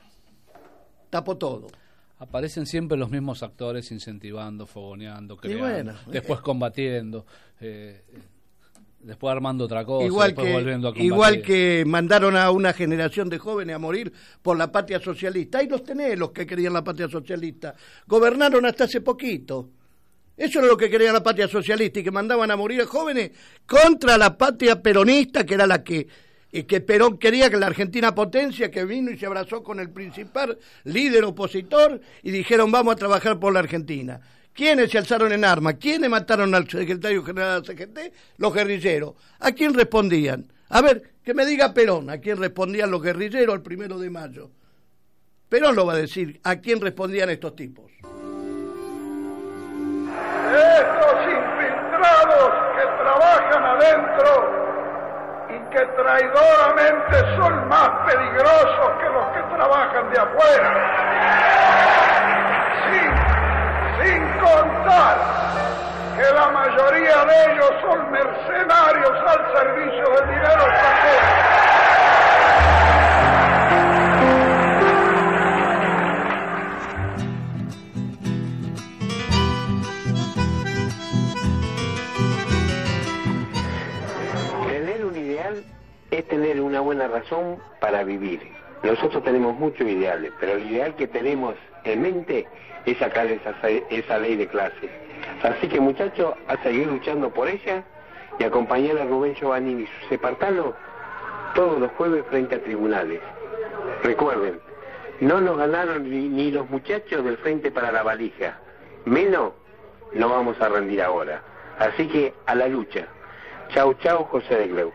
tapó todo. Aparecen siempre los mismos actores incentivando, fogoneando, creando, bueno, después eh. combatiendo, eh, después armando otra cosa, igual después que, volviendo a combatir. Igual que mandaron a una generación de jóvenes a morir por la patria socialista. Ahí los tenés, los que querían la patria socialista. Gobernaron hasta hace poquito. Eso era lo que quería la patria socialista y que mandaban a morir a jóvenes contra la patria peronista, que era la que, eh, que Perón quería, que la Argentina potencia, que vino y se abrazó con el principal líder opositor y dijeron vamos a trabajar por la Argentina. ¿Quiénes se alzaron en armas? ¿Quiénes mataron al secretario general de la C G T? Los guerrilleros. ¿A quién respondían? A ver, que me diga Perón, ¿a quién respondían los guerrilleros el primero de mayo? Perón lo va a decir, ¿a quién respondían estos tipos? Estos infiltrados que trabajan adentro y que traidoramente son más peligrosos que los que trabajan de afuera. Sí. Sin contar que la mayoría de ellos son mercenarios al servicio del dinero extranjero. Tener un ideal es tener una buena razón para vivir. Nosotros tenemos muchos ideales, pero el ideal que tenemos en mente es sacar esa, esa ley de clase. Así que muchachos, a seguir luchando por ella y acompañar a Rubén Giovannini y su Separtano todos los jueves frente a tribunales. Recuerden, no nos ganaron ni, ni los muchachos del Frente para la Valija, menos no vamos a rendir ahora. Así que a la lucha. Chau, chau, José de Gleu.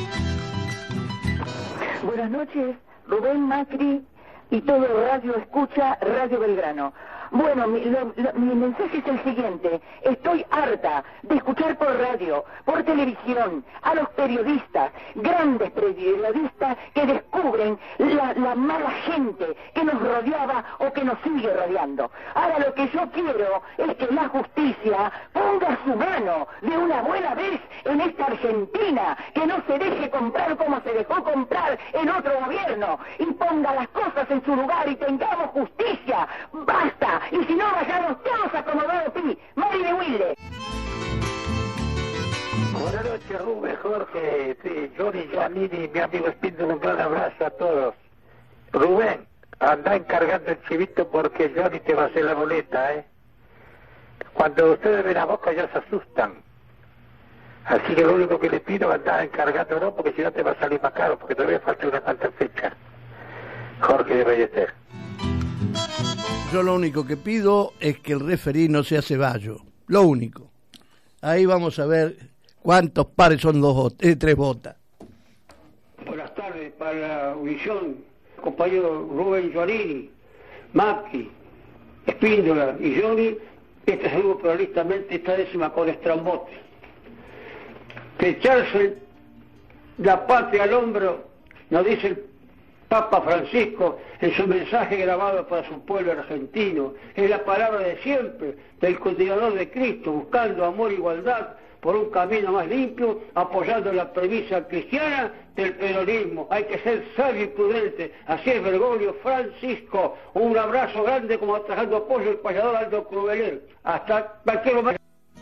Buenas noches, Rubén, Macri y todo el radio escucha Radio Belgrano. Bueno, mi, lo, lo, mi mensaje es el siguiente. Estoy harta de escuchar por radio, por televisión, a los periodistas, grandes periodistas que descubren la, la mala gente que nos rodeaba o que nos sigue rodeando. Ahora lo que yo quiero es que la justicia ponga su mano de una buena vez en esta Argentina, que no se deje comprar como se dejó comprar en otro gobierno, y ponga las cosas en su lugar y tengamos justicia. ¡Basta! Y si no, vayamos todos a Comodoro Pi, Mari de Wilde. Buenas noches. noches, Rubén, Jorge, sí, Johnny, Giannini, mi amigo Espíndola, un gran abrazo a todos. Rubén, anda encargando el chivito porque Johnny te va a hacer la boleta, ¿eh? Cuando ustedes ven a Boca ya se asustan. Así que lo único que les pido es andar encargando, ¿no? Porque si no te va a salir más caro, porque todavía falta una cuanta fecha. Jorge de Ballester. Yo lo único que pido es que el referí no sea Ceballos. Lo único. Ahí vamos a ver cuántos pares son dos, eh, tres botas. Buenas tardes para la Univisión, compañero Rubén Giannini, Macri, Espíndola y Johnny. Este saludo pluralistamente esta décima con Estrambote. Que echarse la patria al hombro, nos dice el Papa Francisco en su mensaje grabado para su pueblo argentino, es la palabra de siempre del continuador de Cristo, buscando amor e igualdad por un camino más limpio, apoyando la premisa cristiana del peronismo. Hay que ser sabio y prudente, así es Bergoglio Francisco. Un abrazo grande como atajando apoyo el payador Aldo Cruveler. Hasta cualquier momento.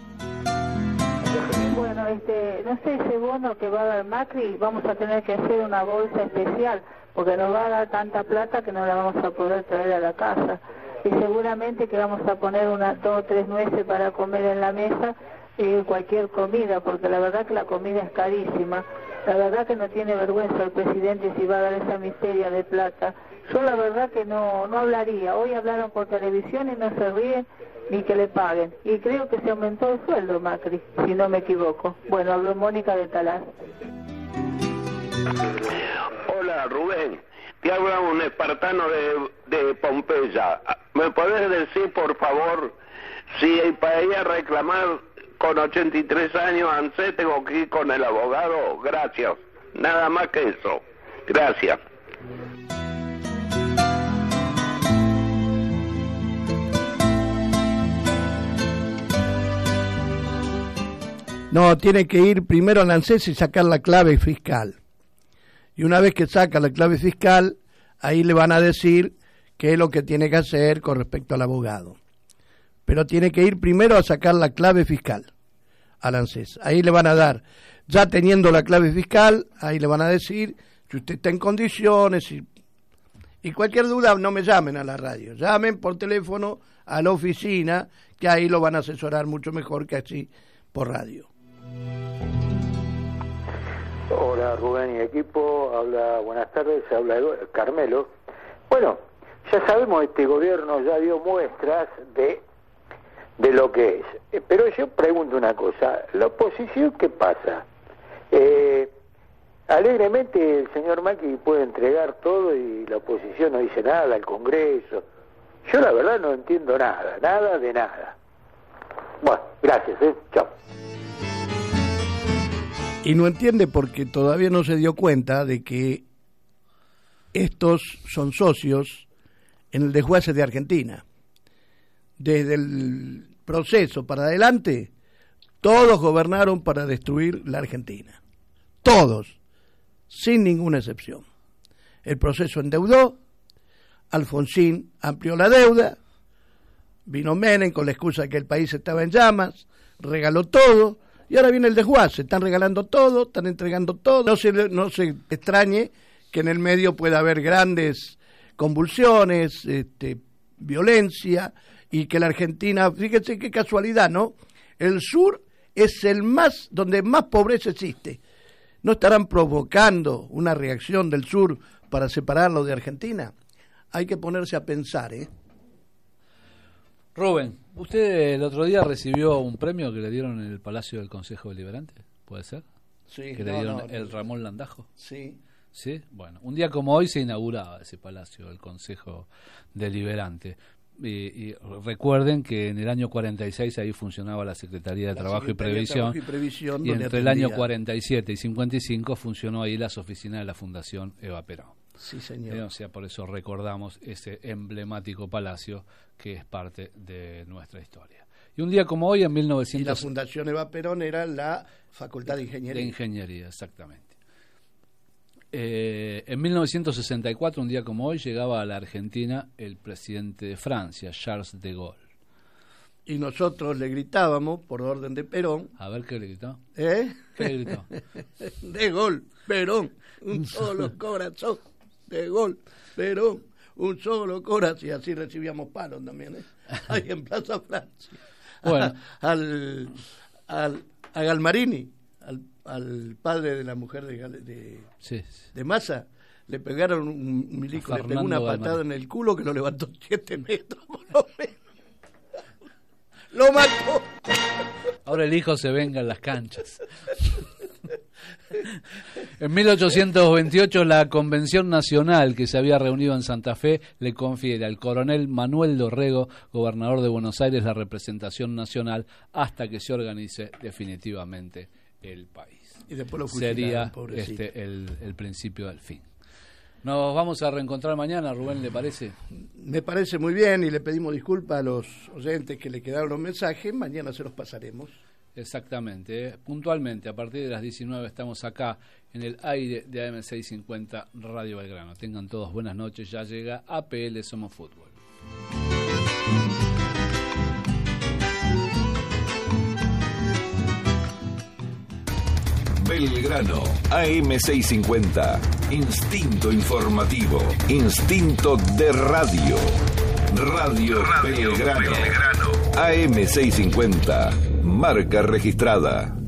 Bueno, este, no sé, ese bono que va a dar Macri, vamos a tener que hacer una bolsa especial, porque nos va a dar tanta plata que no la vamos a poder traer a la casa. Y seguramente que vamos a poner unas dos o tres nueces para comer en la mesa, eh, cualquier comida, porque la verdad que la comida es carísima. La verdad que no tiene vergüenza el presidente si va a dar esa miseria de plata. Yo la verdad que no, no hablaría. Hoy hablaron por televisión y no se ríen ni que le paguen. Y creo que se aumentó el sueldo, Macri, si no me equivoco. Bueno, habló Mónica de Talás. Hola, Rubén. Te habla un espartano de, de Pompeya. ¿Me podés decir, por favor, si para ir a reclamar con ochenta y tres años ANSES tengo que ir con el abogado? Gracias. Nada más que eso. Gracias. No, tiene que ir primero al ANSES y sacar la clave fiscal. Y una vez que saca la clave fiscal, ahí le van a decir qué es lo que tiene que hacer con respecto al abogado. Pero tiene que ir primero a sacar la clave fiscal al ANSES. Ahí le van a dar, ya teniendo la clave fiscal, ahí le van a decir si usted está en condiciones. Y, y cualquier duda, no me llamen a la radio. Llamen por teléfono a la oficina, que ahí lo van a asesorar mucho mejor que así por radio. Hola Rubén y equipo, habla, buenas tardes, habla Carmelo. Bueno, ya sabemos, este gobierno ya dio muestras de, de lo que es. Pero yo pregunto una cosa, ¿la oposición qué pasa? Eh, alegremente el señor Macri puede entregar todo y la oposición no dice nada al Congreso. Yo la verdad no entiendo nada, nada de nada. Bueno, gracias, ¿eh? Chao. Y no entiende porque todavía no se dio cuenta de que estos son socios en el desguace de Argentina. Desde el proceso para adelante, todos gobernaron para destruir la Argentina. Todos, sin ninguna excepción. El proceso endeudó, Alfonsín amplió la deuda, vino Menem con la excusa de que el país estaba en llamas, regaló todo. Y ahora viene el desguace, están regalando todo, están entregando todo. No se, no se extrañe que en el medio pueda haber grandes convulsiones, este, violencia, y que la Argentina, fíjense qué casualidad, ¿no? El sur es el más, donde más pobreza existe. ¿No estarán provocando una reacción del sur para separarlo de Argentina? Hay que ponerse a pensar, ¿eh? Rubén, usted el otro día recibió un premio que le dieron en el Palacio del Consejo Deliberante, ¿puede ser? Sí. Que le no, dieron no, el no, Ramón Landajo. Sí. Sí, bueno, un día como hoy se inauguraba ese Palacio del Consejo Deliberante. Y, y recuerden que en el año cuarenta y seis ahí funcionaba la Secretaría de, la Trabajo, Secretaría y Previsión, de Trabajo y Previsión, y entre el año cuarenta y siete y cincuenta y cinco funcionó ahí las oficinas de la Fundación Eva Perón. Sí, señor. Eh, o sea, por eso recordamos ese emblemático palacio que es parte de nuestra historia. Y un día como hoy, en mil novecientos... Y la Fundación Eva Perón era la Facultad de Ingeniería. De Ingeniería, exactamente. Eh, en mil novecientos sesenta y cuatro, un día como hoy, llegaba a la Argentina el presidente de Francia, Charles de Gaulle. y nosotros le gritábamos por orden de Perón. A ver, ¿qué le gritó? ¿Eh? ¿Qué le gritó? De gol, Perón, un solo corazón, de gol, Perón, un solo corazón. Y así recibíamos palos también, ¿eh? Ahí en Plaza Francia. Bueno. al, al, a Galmarini, al, al padre de la mujer de, de, sí. de Massa, le pegaron un milico, le pegó una patada Galmarini en el culo que lo levantó siete metros por lo menos. Lo mató. Ahora el hijo se venga en las canchas. En mil ochocientos veintiocho la Convención Nacional que se había reunido en Santa Fe le confiere al coronel Manuel Dorrego, gobernador de Buenos Aires, la representación nacional hasta que se organice definitivamente el país. Y después lo sería este el, el principio del fin. Nos vamos a reencontrar mañana, Rubén, ¿le parece? Me parece muy bien y le pedimos disculpas a los oyentes que le quedaron los mensajes. Mañana se los pasaremos. Exactamente, ¿eh? Puntualmente, a partir de las diecinueve estamos acá en el aire de A M seiscientos cincuenta Radio Belgrano. Tengan todos buenas noches, ya llega A P L Somos Fútbol. Belgrano, A M seiscientos cincuenta, instinto informativo, instinto de radio. Radio, radio Belgrano. Belgrano, A M seiscientos cincuenta, marca registrada.